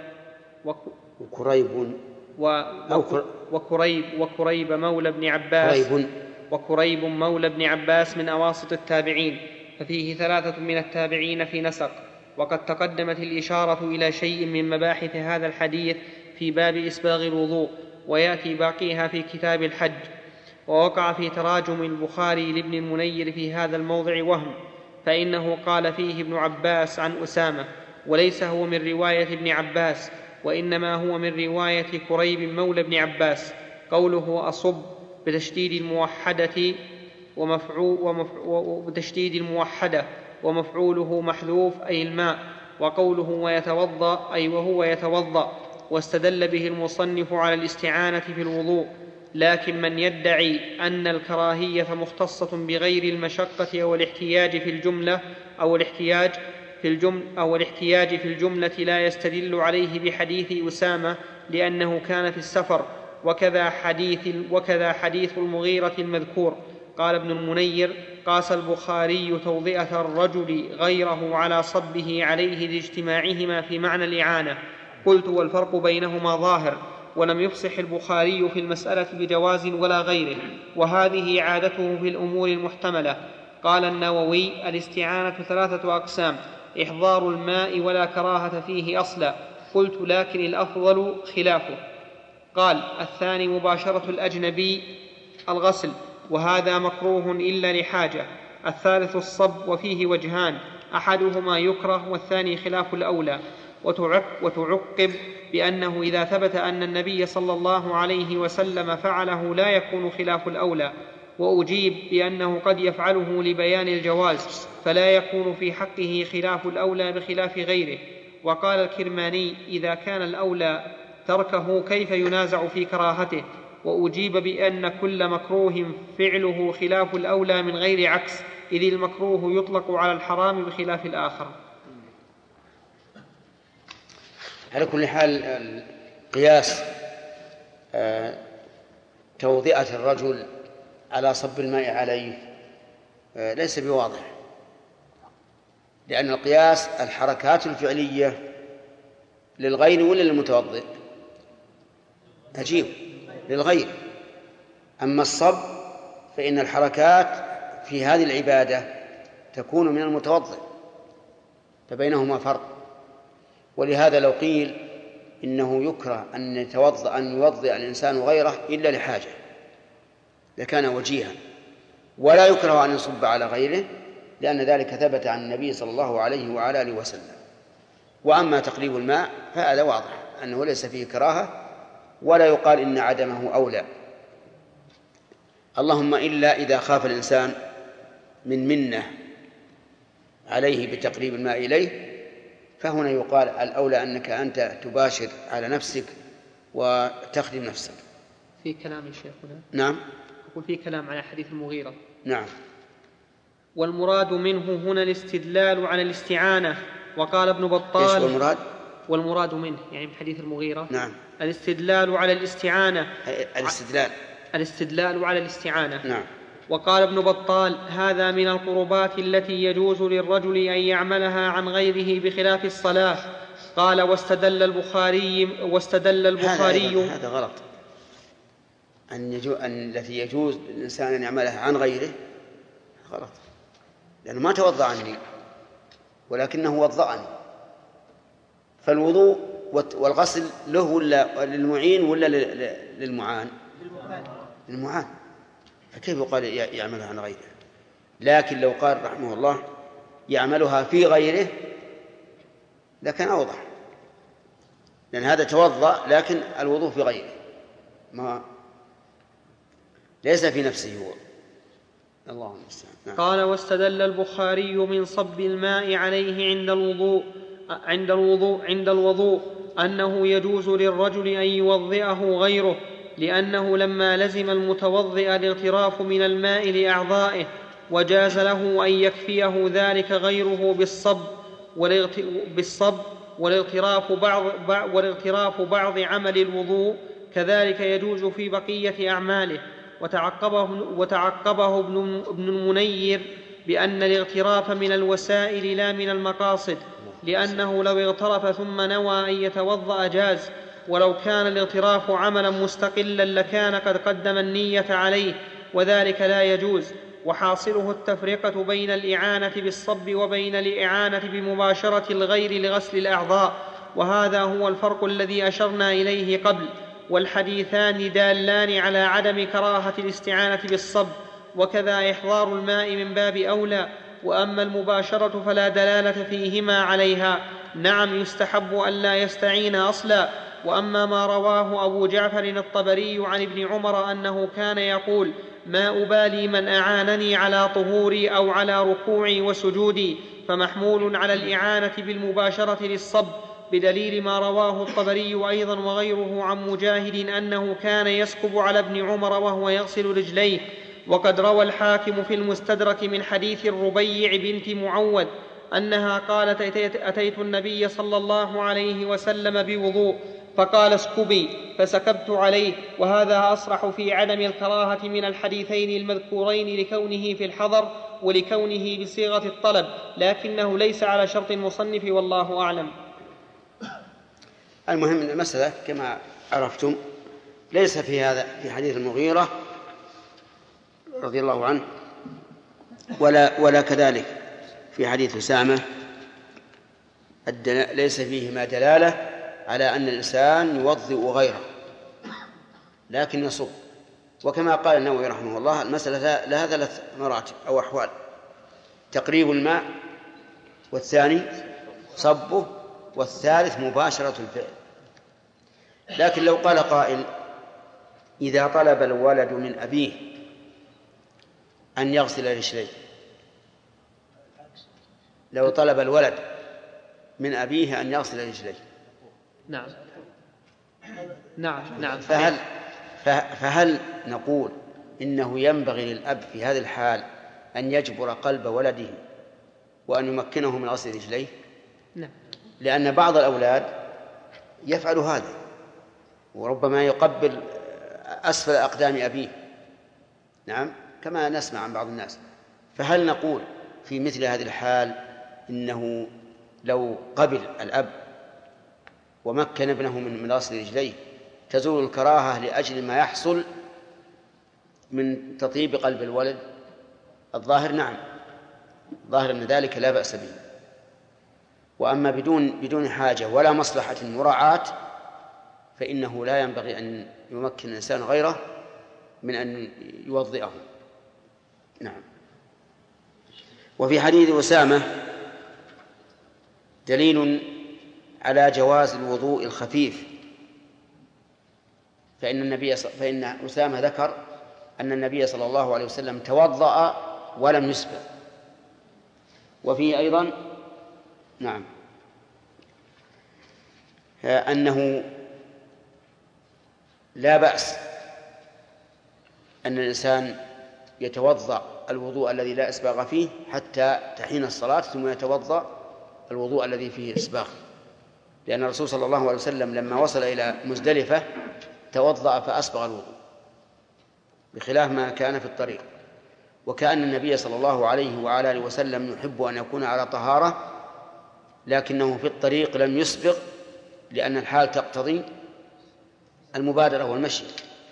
وكريب مولى ابن عباس وكريب مولى ابن عباس من أواسط التابعين، ففيه 3 من التابعين في نسق. وقد تقدمت الإشارة إلى شيء من مباحث هذا الحديث في باب إسباغ الوضوء، ويأتي باقيها في كتاب الحج. ووقع في تراجم البخاري لابن المنير في هذا الموضع وهم، فإنه قال فيه ابن عباس عن أسامة، وليس هو من رواية ابن عباس، وإنما هو من رواية كريب مولى ابن عباس. قوله أصب بتشديد الموحدة ومفعوله محذوف أي الماء، وقوله ويتوضأ أي وهو يتوضأ. واستدل به المصنف على الاستعانة في الوضوء. لكن من يدعي أن الكراهية مختصة بغير المشقة أو الاحتياج في الجملة لا يستدل عليه بحديث أسامة لأنه كان في السفر، وكذا حديث المغيرة المذكور. قال ابن المنير: قاس البخاري توضئة الرجل غيره على صبه عليه لاجتماعهما في معنى الإعانة. قلت: والفرق بينهما ظاهر، ولم يفصح البخاري في المسألة بجواز ولا غيره، وهذه عادته في الأمور المحتملة. قال النووي: الاستعانة 3 أقسام: إحضار الماء ولا كراهة فيه أصلا. قلت: لكن الأفضل خلافه. قال: الثاني مباشرة الأجنبي الغسل، وهذا مكروه إلا لحاجة. الثالث الصب، وفيه وجهان: أحدهما يكره والثاني خلاف الأولى. وتعقب بأنه إذا ثبت أن النبي صلى الله عليه وسلم فعله لا يكون خلاف الأولى. وأجيب بأنه قد يفعله لبيان الجواز، فلا يكون في حقه خلاف الأولى بخلاف غيره. وقال الكرماني: إذا كان الأولى تركه كيف ينازع في كراهته؟ وأجيب بأن كل مكروه فعله خلاف الأولى من غير عكس، إذ المكروه يطلق على الحرام بخلاف الآخر. على كل حال قياس توضئة الرجل على صب الماء عليه ليس بواضح، لأن القياس الحركات الفعلية للغير ولا للمتوضئ؟ أجيب: للغير. أما الصب فإن الحركات في هذه العبادة تكون من المتوضئ، فبينهما فرق. ولهذا لو قيل إنه يكره أن يوضئ الإنسان غيره إلا لحاجة لكان وجيها، ولا يكره أن يصب على غيره، لأن ذلك ثبت عن النبي صلى الله عليه وعلى آله وسلم. وأما تقليب الماء فهذا واضح أنه ليس فيه كراهة، ولا يقال إن عدمه أولى، اللهم إلا إذا خاف الإنسان من منة عليه بتقريب الماء إليه، فهنا يقال الأولى أنك أنت تباشر على نفسك وتخدم نفسك. في كلام الشيخ هنا. نعم. أقول في كلام على حديث المغيرة. نعم. والمراد منه هنا الاستدلال على الاستعانة. وقال ابن بطال: إيش والمراد؟ والمراد منه يعني من حديث المغيرة. نعم. الاستدلال على الاستعانة. الاستدلال على الاستعانة. نعم. وقال ابن بطال: هذا من القربات التي يجوز للرجل أن يعملها عن غيره بخلاف الصلاة. قال: واستدل البخاري هذا غلط، التي يجوز للإنسان أن يعملها عن غيره غلط، لأنه ما توضأ عني ولكنه وضأني. فالوضوء والغسل له ولا للمعين ولا للمعان؟ للمعان، فكيف يقال يعملها عن غيره؟ لكن لو قال رحمه الله يعملها في غيره لكان أوضح، لأن هذا توضأ لكن الوضوء في غيره ما ليس في نفسه هو. الله المستعان. قال: واستدل البخاري من صب الماء عليه عند الوضوء أنه يجوز للرجل أن يوضئه غيره، لأنه لما لزم المتوضئ الاغتراف من الماء لأعضائه وجاز له أن يكفيه ذلك غيره والاغتراف بعض عمل الوضوء كذلك يجوز في بقية أعماله. وتعقبه ابن المنير بأن الاغتراف من الوسائل لا من المقاصد، لأنه لو اغترف ثم نوى أن يتوضأ جاز، ولو كان الاغتراف عملا مستقلا لكان قد قدم النية عليه، وذلك لا يجوز. وحاصله التفرقة بين الإعانة بالصب وبين الإعانة بمباشرة الغير لغسل الأعضاء، وهذا هو الفرق الذي أشرنا إليه قبل. والحديثان دالان على عدم كراهة الاستعانة بالصب، وكذا إحضار الماء من باب أولى. وأما المباشرة فلا دلالة فيهما عليها، نعم يستحب أن لا يستعين أصلا. وأما ما رواه أبو جعفر الطبري عن ابن عمر أنه كان يقول: ما أبالي من أعانني على طهوري أو على ركوعي وسجودي، فمحمول على الإعانة بالمباشرة للصب، بدليل ما رواه الطبري أيضا وغيره عن مجاهد أنه كان يسكب على ابن عمر وهو يغسل رجليه. وقد روى الحاكم في المستدرك من حديث الربيع بنت معوذ أنها قالت: أتيت النبي صلى الله عليه وسلم بوضوء فقال اسكبي، فسكبت عليه. وهذا أصرح في عدم الكراهة من الحديثين المذكورين لكونه في الحضر ولكونه بصيغة الطلب، لكنه ليس على شرط المصنف، والله أعلم. المهم أن المسألة كما عرفتم ليس في هذا في حديث المغيرة رضي الله عنه ولا كذلك في حديث أسامة ليس فيهما دلالة على أن الإنسان يوضئ غيره لكن يصب. وكما قال النووي رحمه الله المسألة لها 3 مراتب أو أحوال: تقريب الماء، والثاني صبه، والثالث مباشرة الفعل. لكن لو قال قائل: إذا طلب الولد من أبيه أن يغسل رجليه، لو طلب الولد من أبيه أن يغسل رجليه، نعم فهل نقول إنه ينبغي للأب في هذه الحال أن يجبر قلب ولده وأن يمكنه من غسل رجليه؟ نعم. لأن بعض الأولاد يفعل هذا وربما يقبل أسفل أقدام أبيه، نعم، كما نسمع عن بعض الناس. فهل نقول في مثل هذه الحال إنه لو قبل الأب ومكن ابنه من غسل رجليه تزول الكراهة لأجل ما يحصل من تطيب قلب الولد؟ الظاهر نعم، ظاهر أن ذلك لا بأس به. وأما بدون حاجة ولا مصلحة مراعاة فإنه لا ينبغي أن يمكن الإنسان غيره من أن يوضئه. نعم. وفي حديث أسامة دليل على جواز الوضوء الخفيف، فإن أسامة ذكر أن النبي صلى الله عليه وسلم توضأ ولم يسبغ. وفيه أيضا نعم أنه لا بأس أن الإنسان يتوضأ الوضوء الذي لا إسباغ فيه حتى تحين الصلاة ثم يتوضأ الوضوء الذي فيه إسباغ، لأن الرسول صلى الله عليه وسلم لما وصل إلى مزدلفة توضأ فأسبغ الوضوء بخلاف ما كان في الطريق. وكأن النبي صلى الله عليه وعلى آله وسلم يحب أن يكون على طهارة لكنه في الطريق لم يسبغ لأن الحال تقتضي المبادرة والمشي.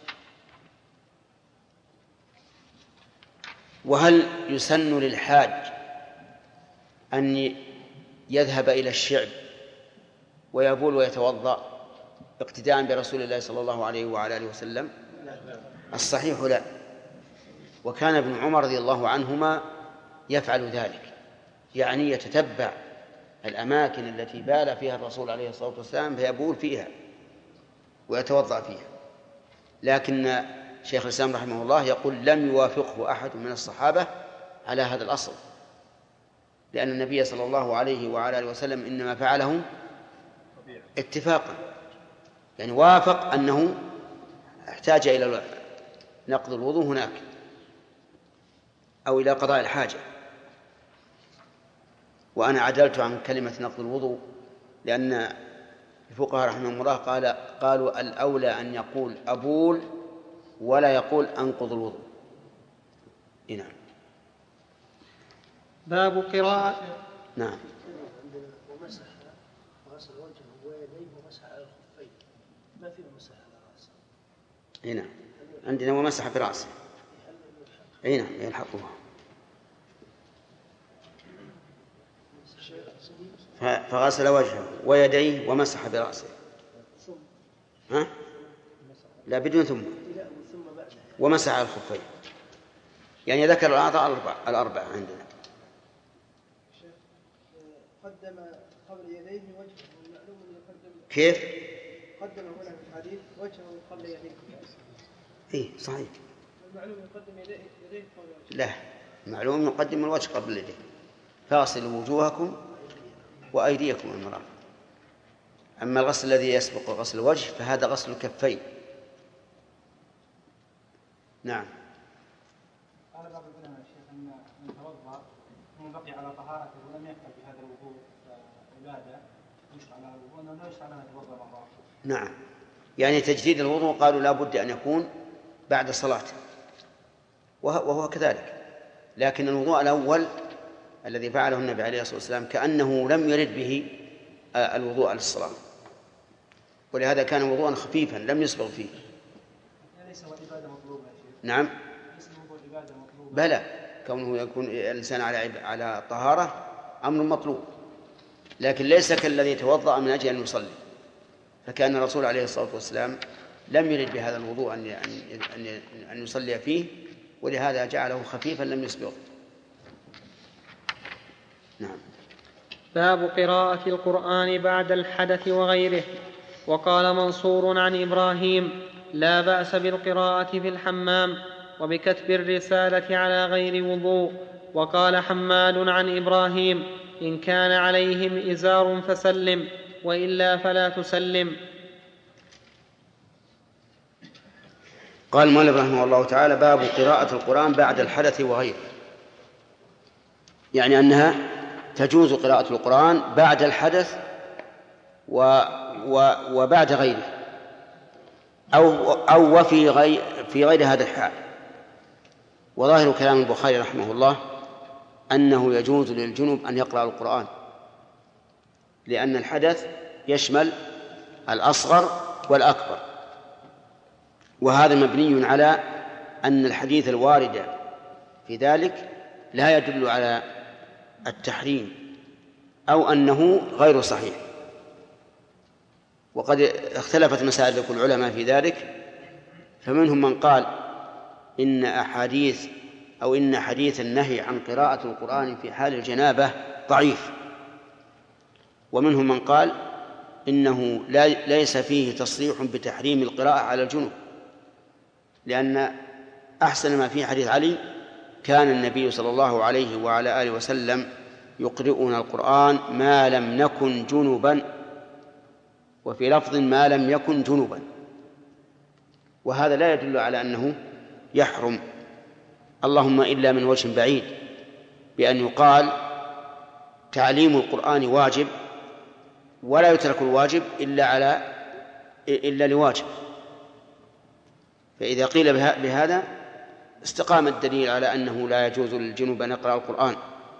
وهل يسن للحاج أن يذهب إلى الشعب ويبول ويتوضأ اقتداء برسول الله صلى الله عليه وعلى آله وسلم؟ الصحيح لا. وكان ابن عمر رضي الله عنهما يفعل ذلك، يعني يتتبع الأماكن التي بال فيها الرسول عليه الصلاة والسلام فيبول فيها ويتوضأ فيها. لكن شيخ الإسلام رحمه الله يقول لم يوافقه أحد من الصحابة على هذا الأصل، لأن النبي صلى الله عليه وعلى آله وسلم إنما فعله اتفاقا، يعني وافق أنه احتاج إلى نقض الوضوء هناك أو إلى قضاء الحاجة. وأنا عدلت عن كلمة نقض الوضوء لأن الفقهاء رحمهم الله قالوا الأولى أن يقول أبول ولا يقول أنقض الوضوء. نعم. باب قراءة. نعم. ومسح غسل وجهه ويديه ومسح على الخفين، ما في مسح على رأسه. هنا عندنا ومسح برأسه. نعم يلحقها. فغسل وجهه ويديه ومسح برأسه. ها؟ لا بدون ثم ومسح على الخفين، يعني ذكر الأعضاء الأربعة عندنا. قدم قبل يديه وجهه، والمعلوم أنه قدم. كيف؟ قدم هنا في الحديث وجهه قبل يديه. إيه صحيح. المعلوم يقدم يديه قبل وجهه. لا، معلوم يقدم الوجه قبل اليدين. فاغسلوا وجوهكم وأيديكم المرافق. أما الغسل الذي يسبق غسل الوجه فهذا غسل الكفين. نعم. قال بعض العلماء الشيخ أن من توضأ ثم بقي على طهارته ولم يحتل بهذا الوضوء عبادة يشرع له الوضوء، أنه لا يشرع له أن يتوضأ مرة. نعم، يعني تجديد الوضوء قالوا لا بد أن يكون بعد صلاة، وهو كذلك. لكن الوضوء الأول الذي فعله النبي عليه الصلاة والسلام كأنه لم يرد به الوضوء للصلاة، ولهذا كان وضوءا خفيفا لم يسبغ فيه. ليس هو عبادة مطلوبة يا شيخ. نعم، ليس هو عبادة مطلوبة. بلى، كونه يكون الإنسان على طهارة أمر مطلوب، لكن ليس كالذي توضأ من أجل أن يصلي، فكان الرسول عليه الصلاة والسلام لم يرد بهذا الوضوء أن يصلي فيه، ولهذا جعله خفيفا لم يسبغ. نعم. باب قراءة القرآن بعد الحدث وغيره. وقال منصور عن إبراهيم: لا بأس بالقراءة في الحمام وبكتب الرسالة على غير وضوء. وقال حماد عن إبراهيم: إن كان عليهم إزار فسلم، وإلا فلا تسلم. قال المؤلف رحمه الله تعالى: باب قراءة القرآن بعد الحدث وغيره، يعني أنها تجوز قراءة القرآن بعد الحدث وبعد غيره، أو في غير هذا الحال. وظاهر كلام البخاري رحمه الله أنه يجوز للجنب أن يقرأ القرآن، لأن الحدث يشمل الأصغر والأكبر، وهذا مبني على أن الحديث الوارد في ذلك لا يدل على التحريم أو أنه غير صحيح. وقد اختلفت مسالك العلماء في ذلك، فمنهم من قال إن حديث النهي عن قراءة القرآن في حال الجنابة ضعيف، ومنهم من قال إنه ليس فيه تصريح بتحريم القراءة على الجنوب، لأن أحسن ما في حديث علي: كان النبي صلى الله عليه وعلى آله وسلم يقرئنا القرآن ما لم نكن جنبا، وفي لفظ ما لم يكن جنبا، وهذا لا يدل على أنه يحرم، اللهم إلا من وجه بعيد، بأن يقال تعليم القرآن واجب ولا يترك الواجب إلا لواجب، فإذا قيل بهذا استقام الدليل على أنه لا يجوز للجنوب أن يقرأ القرآن.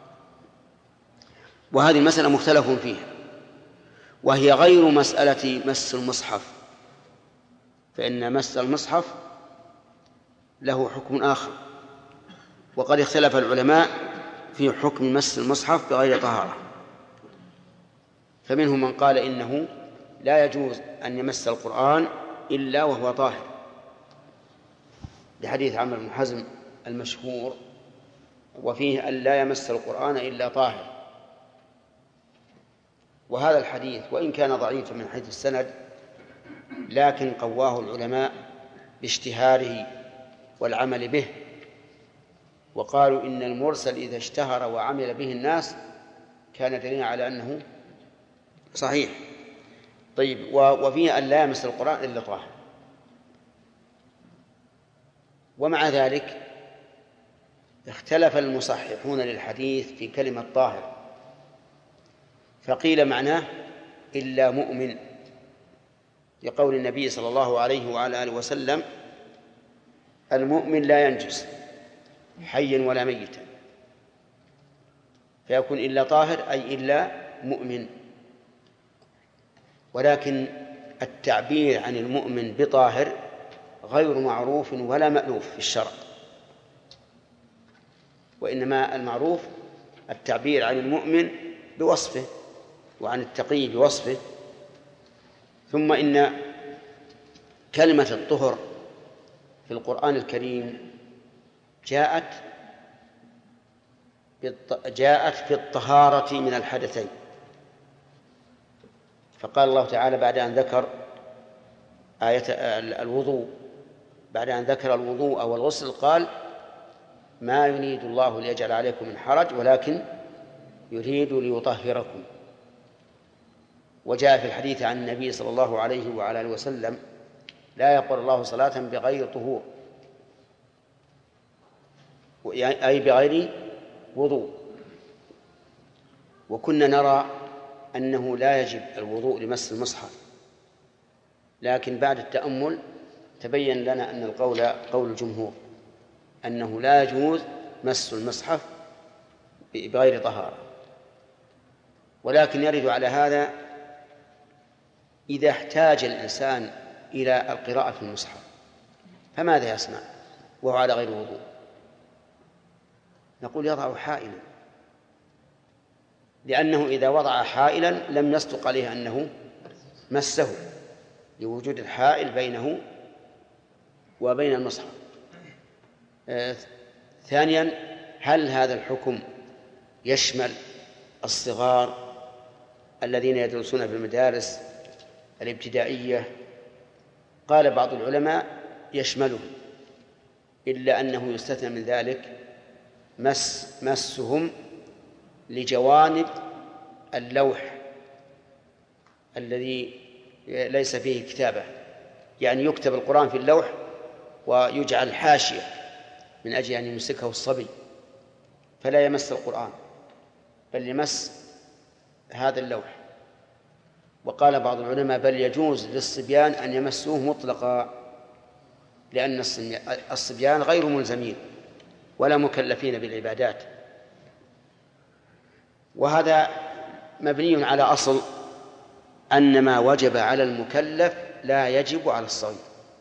وهذه المسألة مختلف فيها، وهي غير مسألة مس المصحف، فإن مس المصحف له حكم آخر، وقد اختلف العلماء في حكم مس المصحف بغير طهارة، فمنهم من قال إنه لا يجوز أن يمس القرآن إلا وهو طاهر، لحديث عمرو بن حزم المشهور: وفيه أن لا يمس القرآن إلا طاهر. وهذا الحديث وإن كان ضعيفا من حيث السند، لكن قواه العلماء باشتهاره والعمل به، وقالوا إن المرسل إذا اشتهر وعمل به الناس كان دليلا على أنه صحيح. طيب، وفيه أن لا يمس القرآن إلا طاهر. ومع ذلك اختلف المصححون للحديث في كلمة طاهر، فقيل معناه إلا مؤمن، لقول النبي صلى الله عليه وعلى آله وسلم: المؤمن لا ينجس حيا ولا ميتا، فيكون إلا طاهر أي إلا مؤمن. ولكن التعبير عن المؤمن بطاهر غير معروف ولا مألوف في الشرع، وإنما المعروف التعبير عن المؤمن بوصفه وعن التقي بوصفه. ثم إن كلمة الطهر في القرآن الكريم جاءت في الطهارة من الحدثين، فقال الله تعالى بعد أن ذكر آية الوضوء، بعد أن ذكر الوضوء والغسل قال: ما يريد الله ليجعل عليكم من حرج ولكن يريد ليطهركم. وجاء في الحديث عن النبي صلى الله عليه وعلى آله وسلم: لا يقبل الله صلاة بغير طهور، أي بغير وضوء. وكنا نرى أنه لا يجب الوضوء لمس المصحف، لكن بعد التأمل تبين لنا أن القول قول الجمهور أنه لا يجوز مس المصحف بغير طهارة، ولكن يرد على هذا إذا احتاج الإنسان إلى القراءة في المصحف فماذا يصنع وهو على غير وضوء؟ نقول يضع حائلا، لأنه إذا وضع حائلا لم يصدق عليه أنه مسه لوجود الحائل بينه وبين المصحف. ثانيا، هل هذا الحكم يشمل الصغار الذين يدرسون في المدارس الابتدائية؟ قال بعض العلماء يشمله، إلا أنه يستثنى من ذلك مسهم لجوانب اللوح الذي ليس فيه كتابة، يعني يكتب القرآن في اللوح ويجعل حاشية من أجل أن يمسكه الصبي فلا يمس القرآن بل يمس هذا اللوح. وقال بعض العلماء بل يجوز للصبيان أن يمسوه مطلقا، لأن الصبيان غير ملزمين ولا مكلفين بالعبادات، وهذا مبني على أصل أن ما وجب على المكلف لا يجب على الصغير.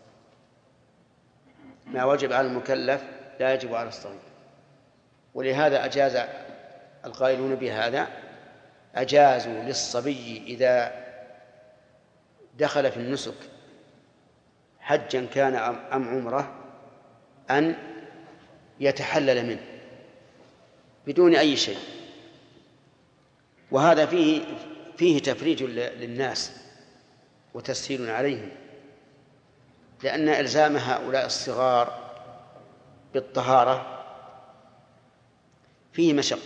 ما وجب على المكلف لا يجب على الصغير، ولهذا أجاز القائلون بهذا، أجازوا للصبي إذا دخل في النسك حجا كان أم عمره أن يتحلل منه بدون أي شيء، وهذا فيه تفريج للناس وتسهيل عليهم، لأن إلزام هؤلاء الصغار بالطهارة فيه مشقة،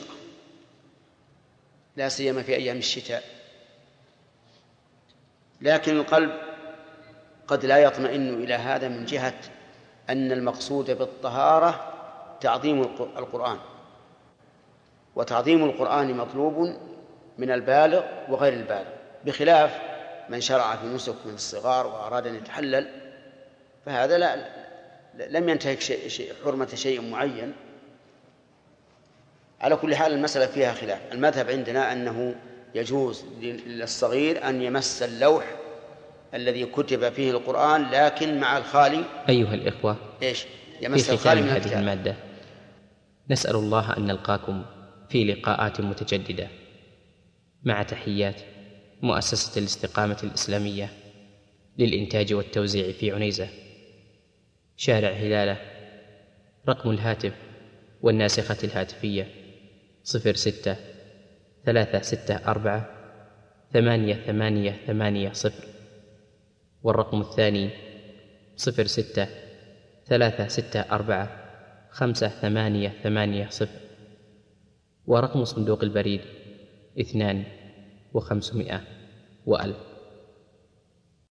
لا سيما في أيام الشتاء. لكن القلب قد لا يطمئن إلى هذا من جهة أن المقصود بالطهارة تعظيم القرآن، وتعظيم القرآن مطلوب من البالغ وغير البالغ، بخلاف من شرع في نسك من الصغار وأراد أن يتحلل، فهذا لم ينتهك حرمة شيء معين. على كل حال المسألة فيها خلاف. المذهب عندنا أنه يجوز للصغير أن يمس اللوح الذي كتب فيه القرآن، لكن مع الخالي. أيها الإخوة، يمس الخالي من هذه المادة نسأل الله أن نلقاكم في لقاءات متجددة، مع تحيات مؤسسة الاستقامة الإسلامية للإنتاج والتوزيع في عنيزة، شارع هلالة. رقم الهاتف والناسخة الهاتفية 06-364-8880، والرقم الثاني 06-364-5880، ورقم صندوق البريد 2500 و1000.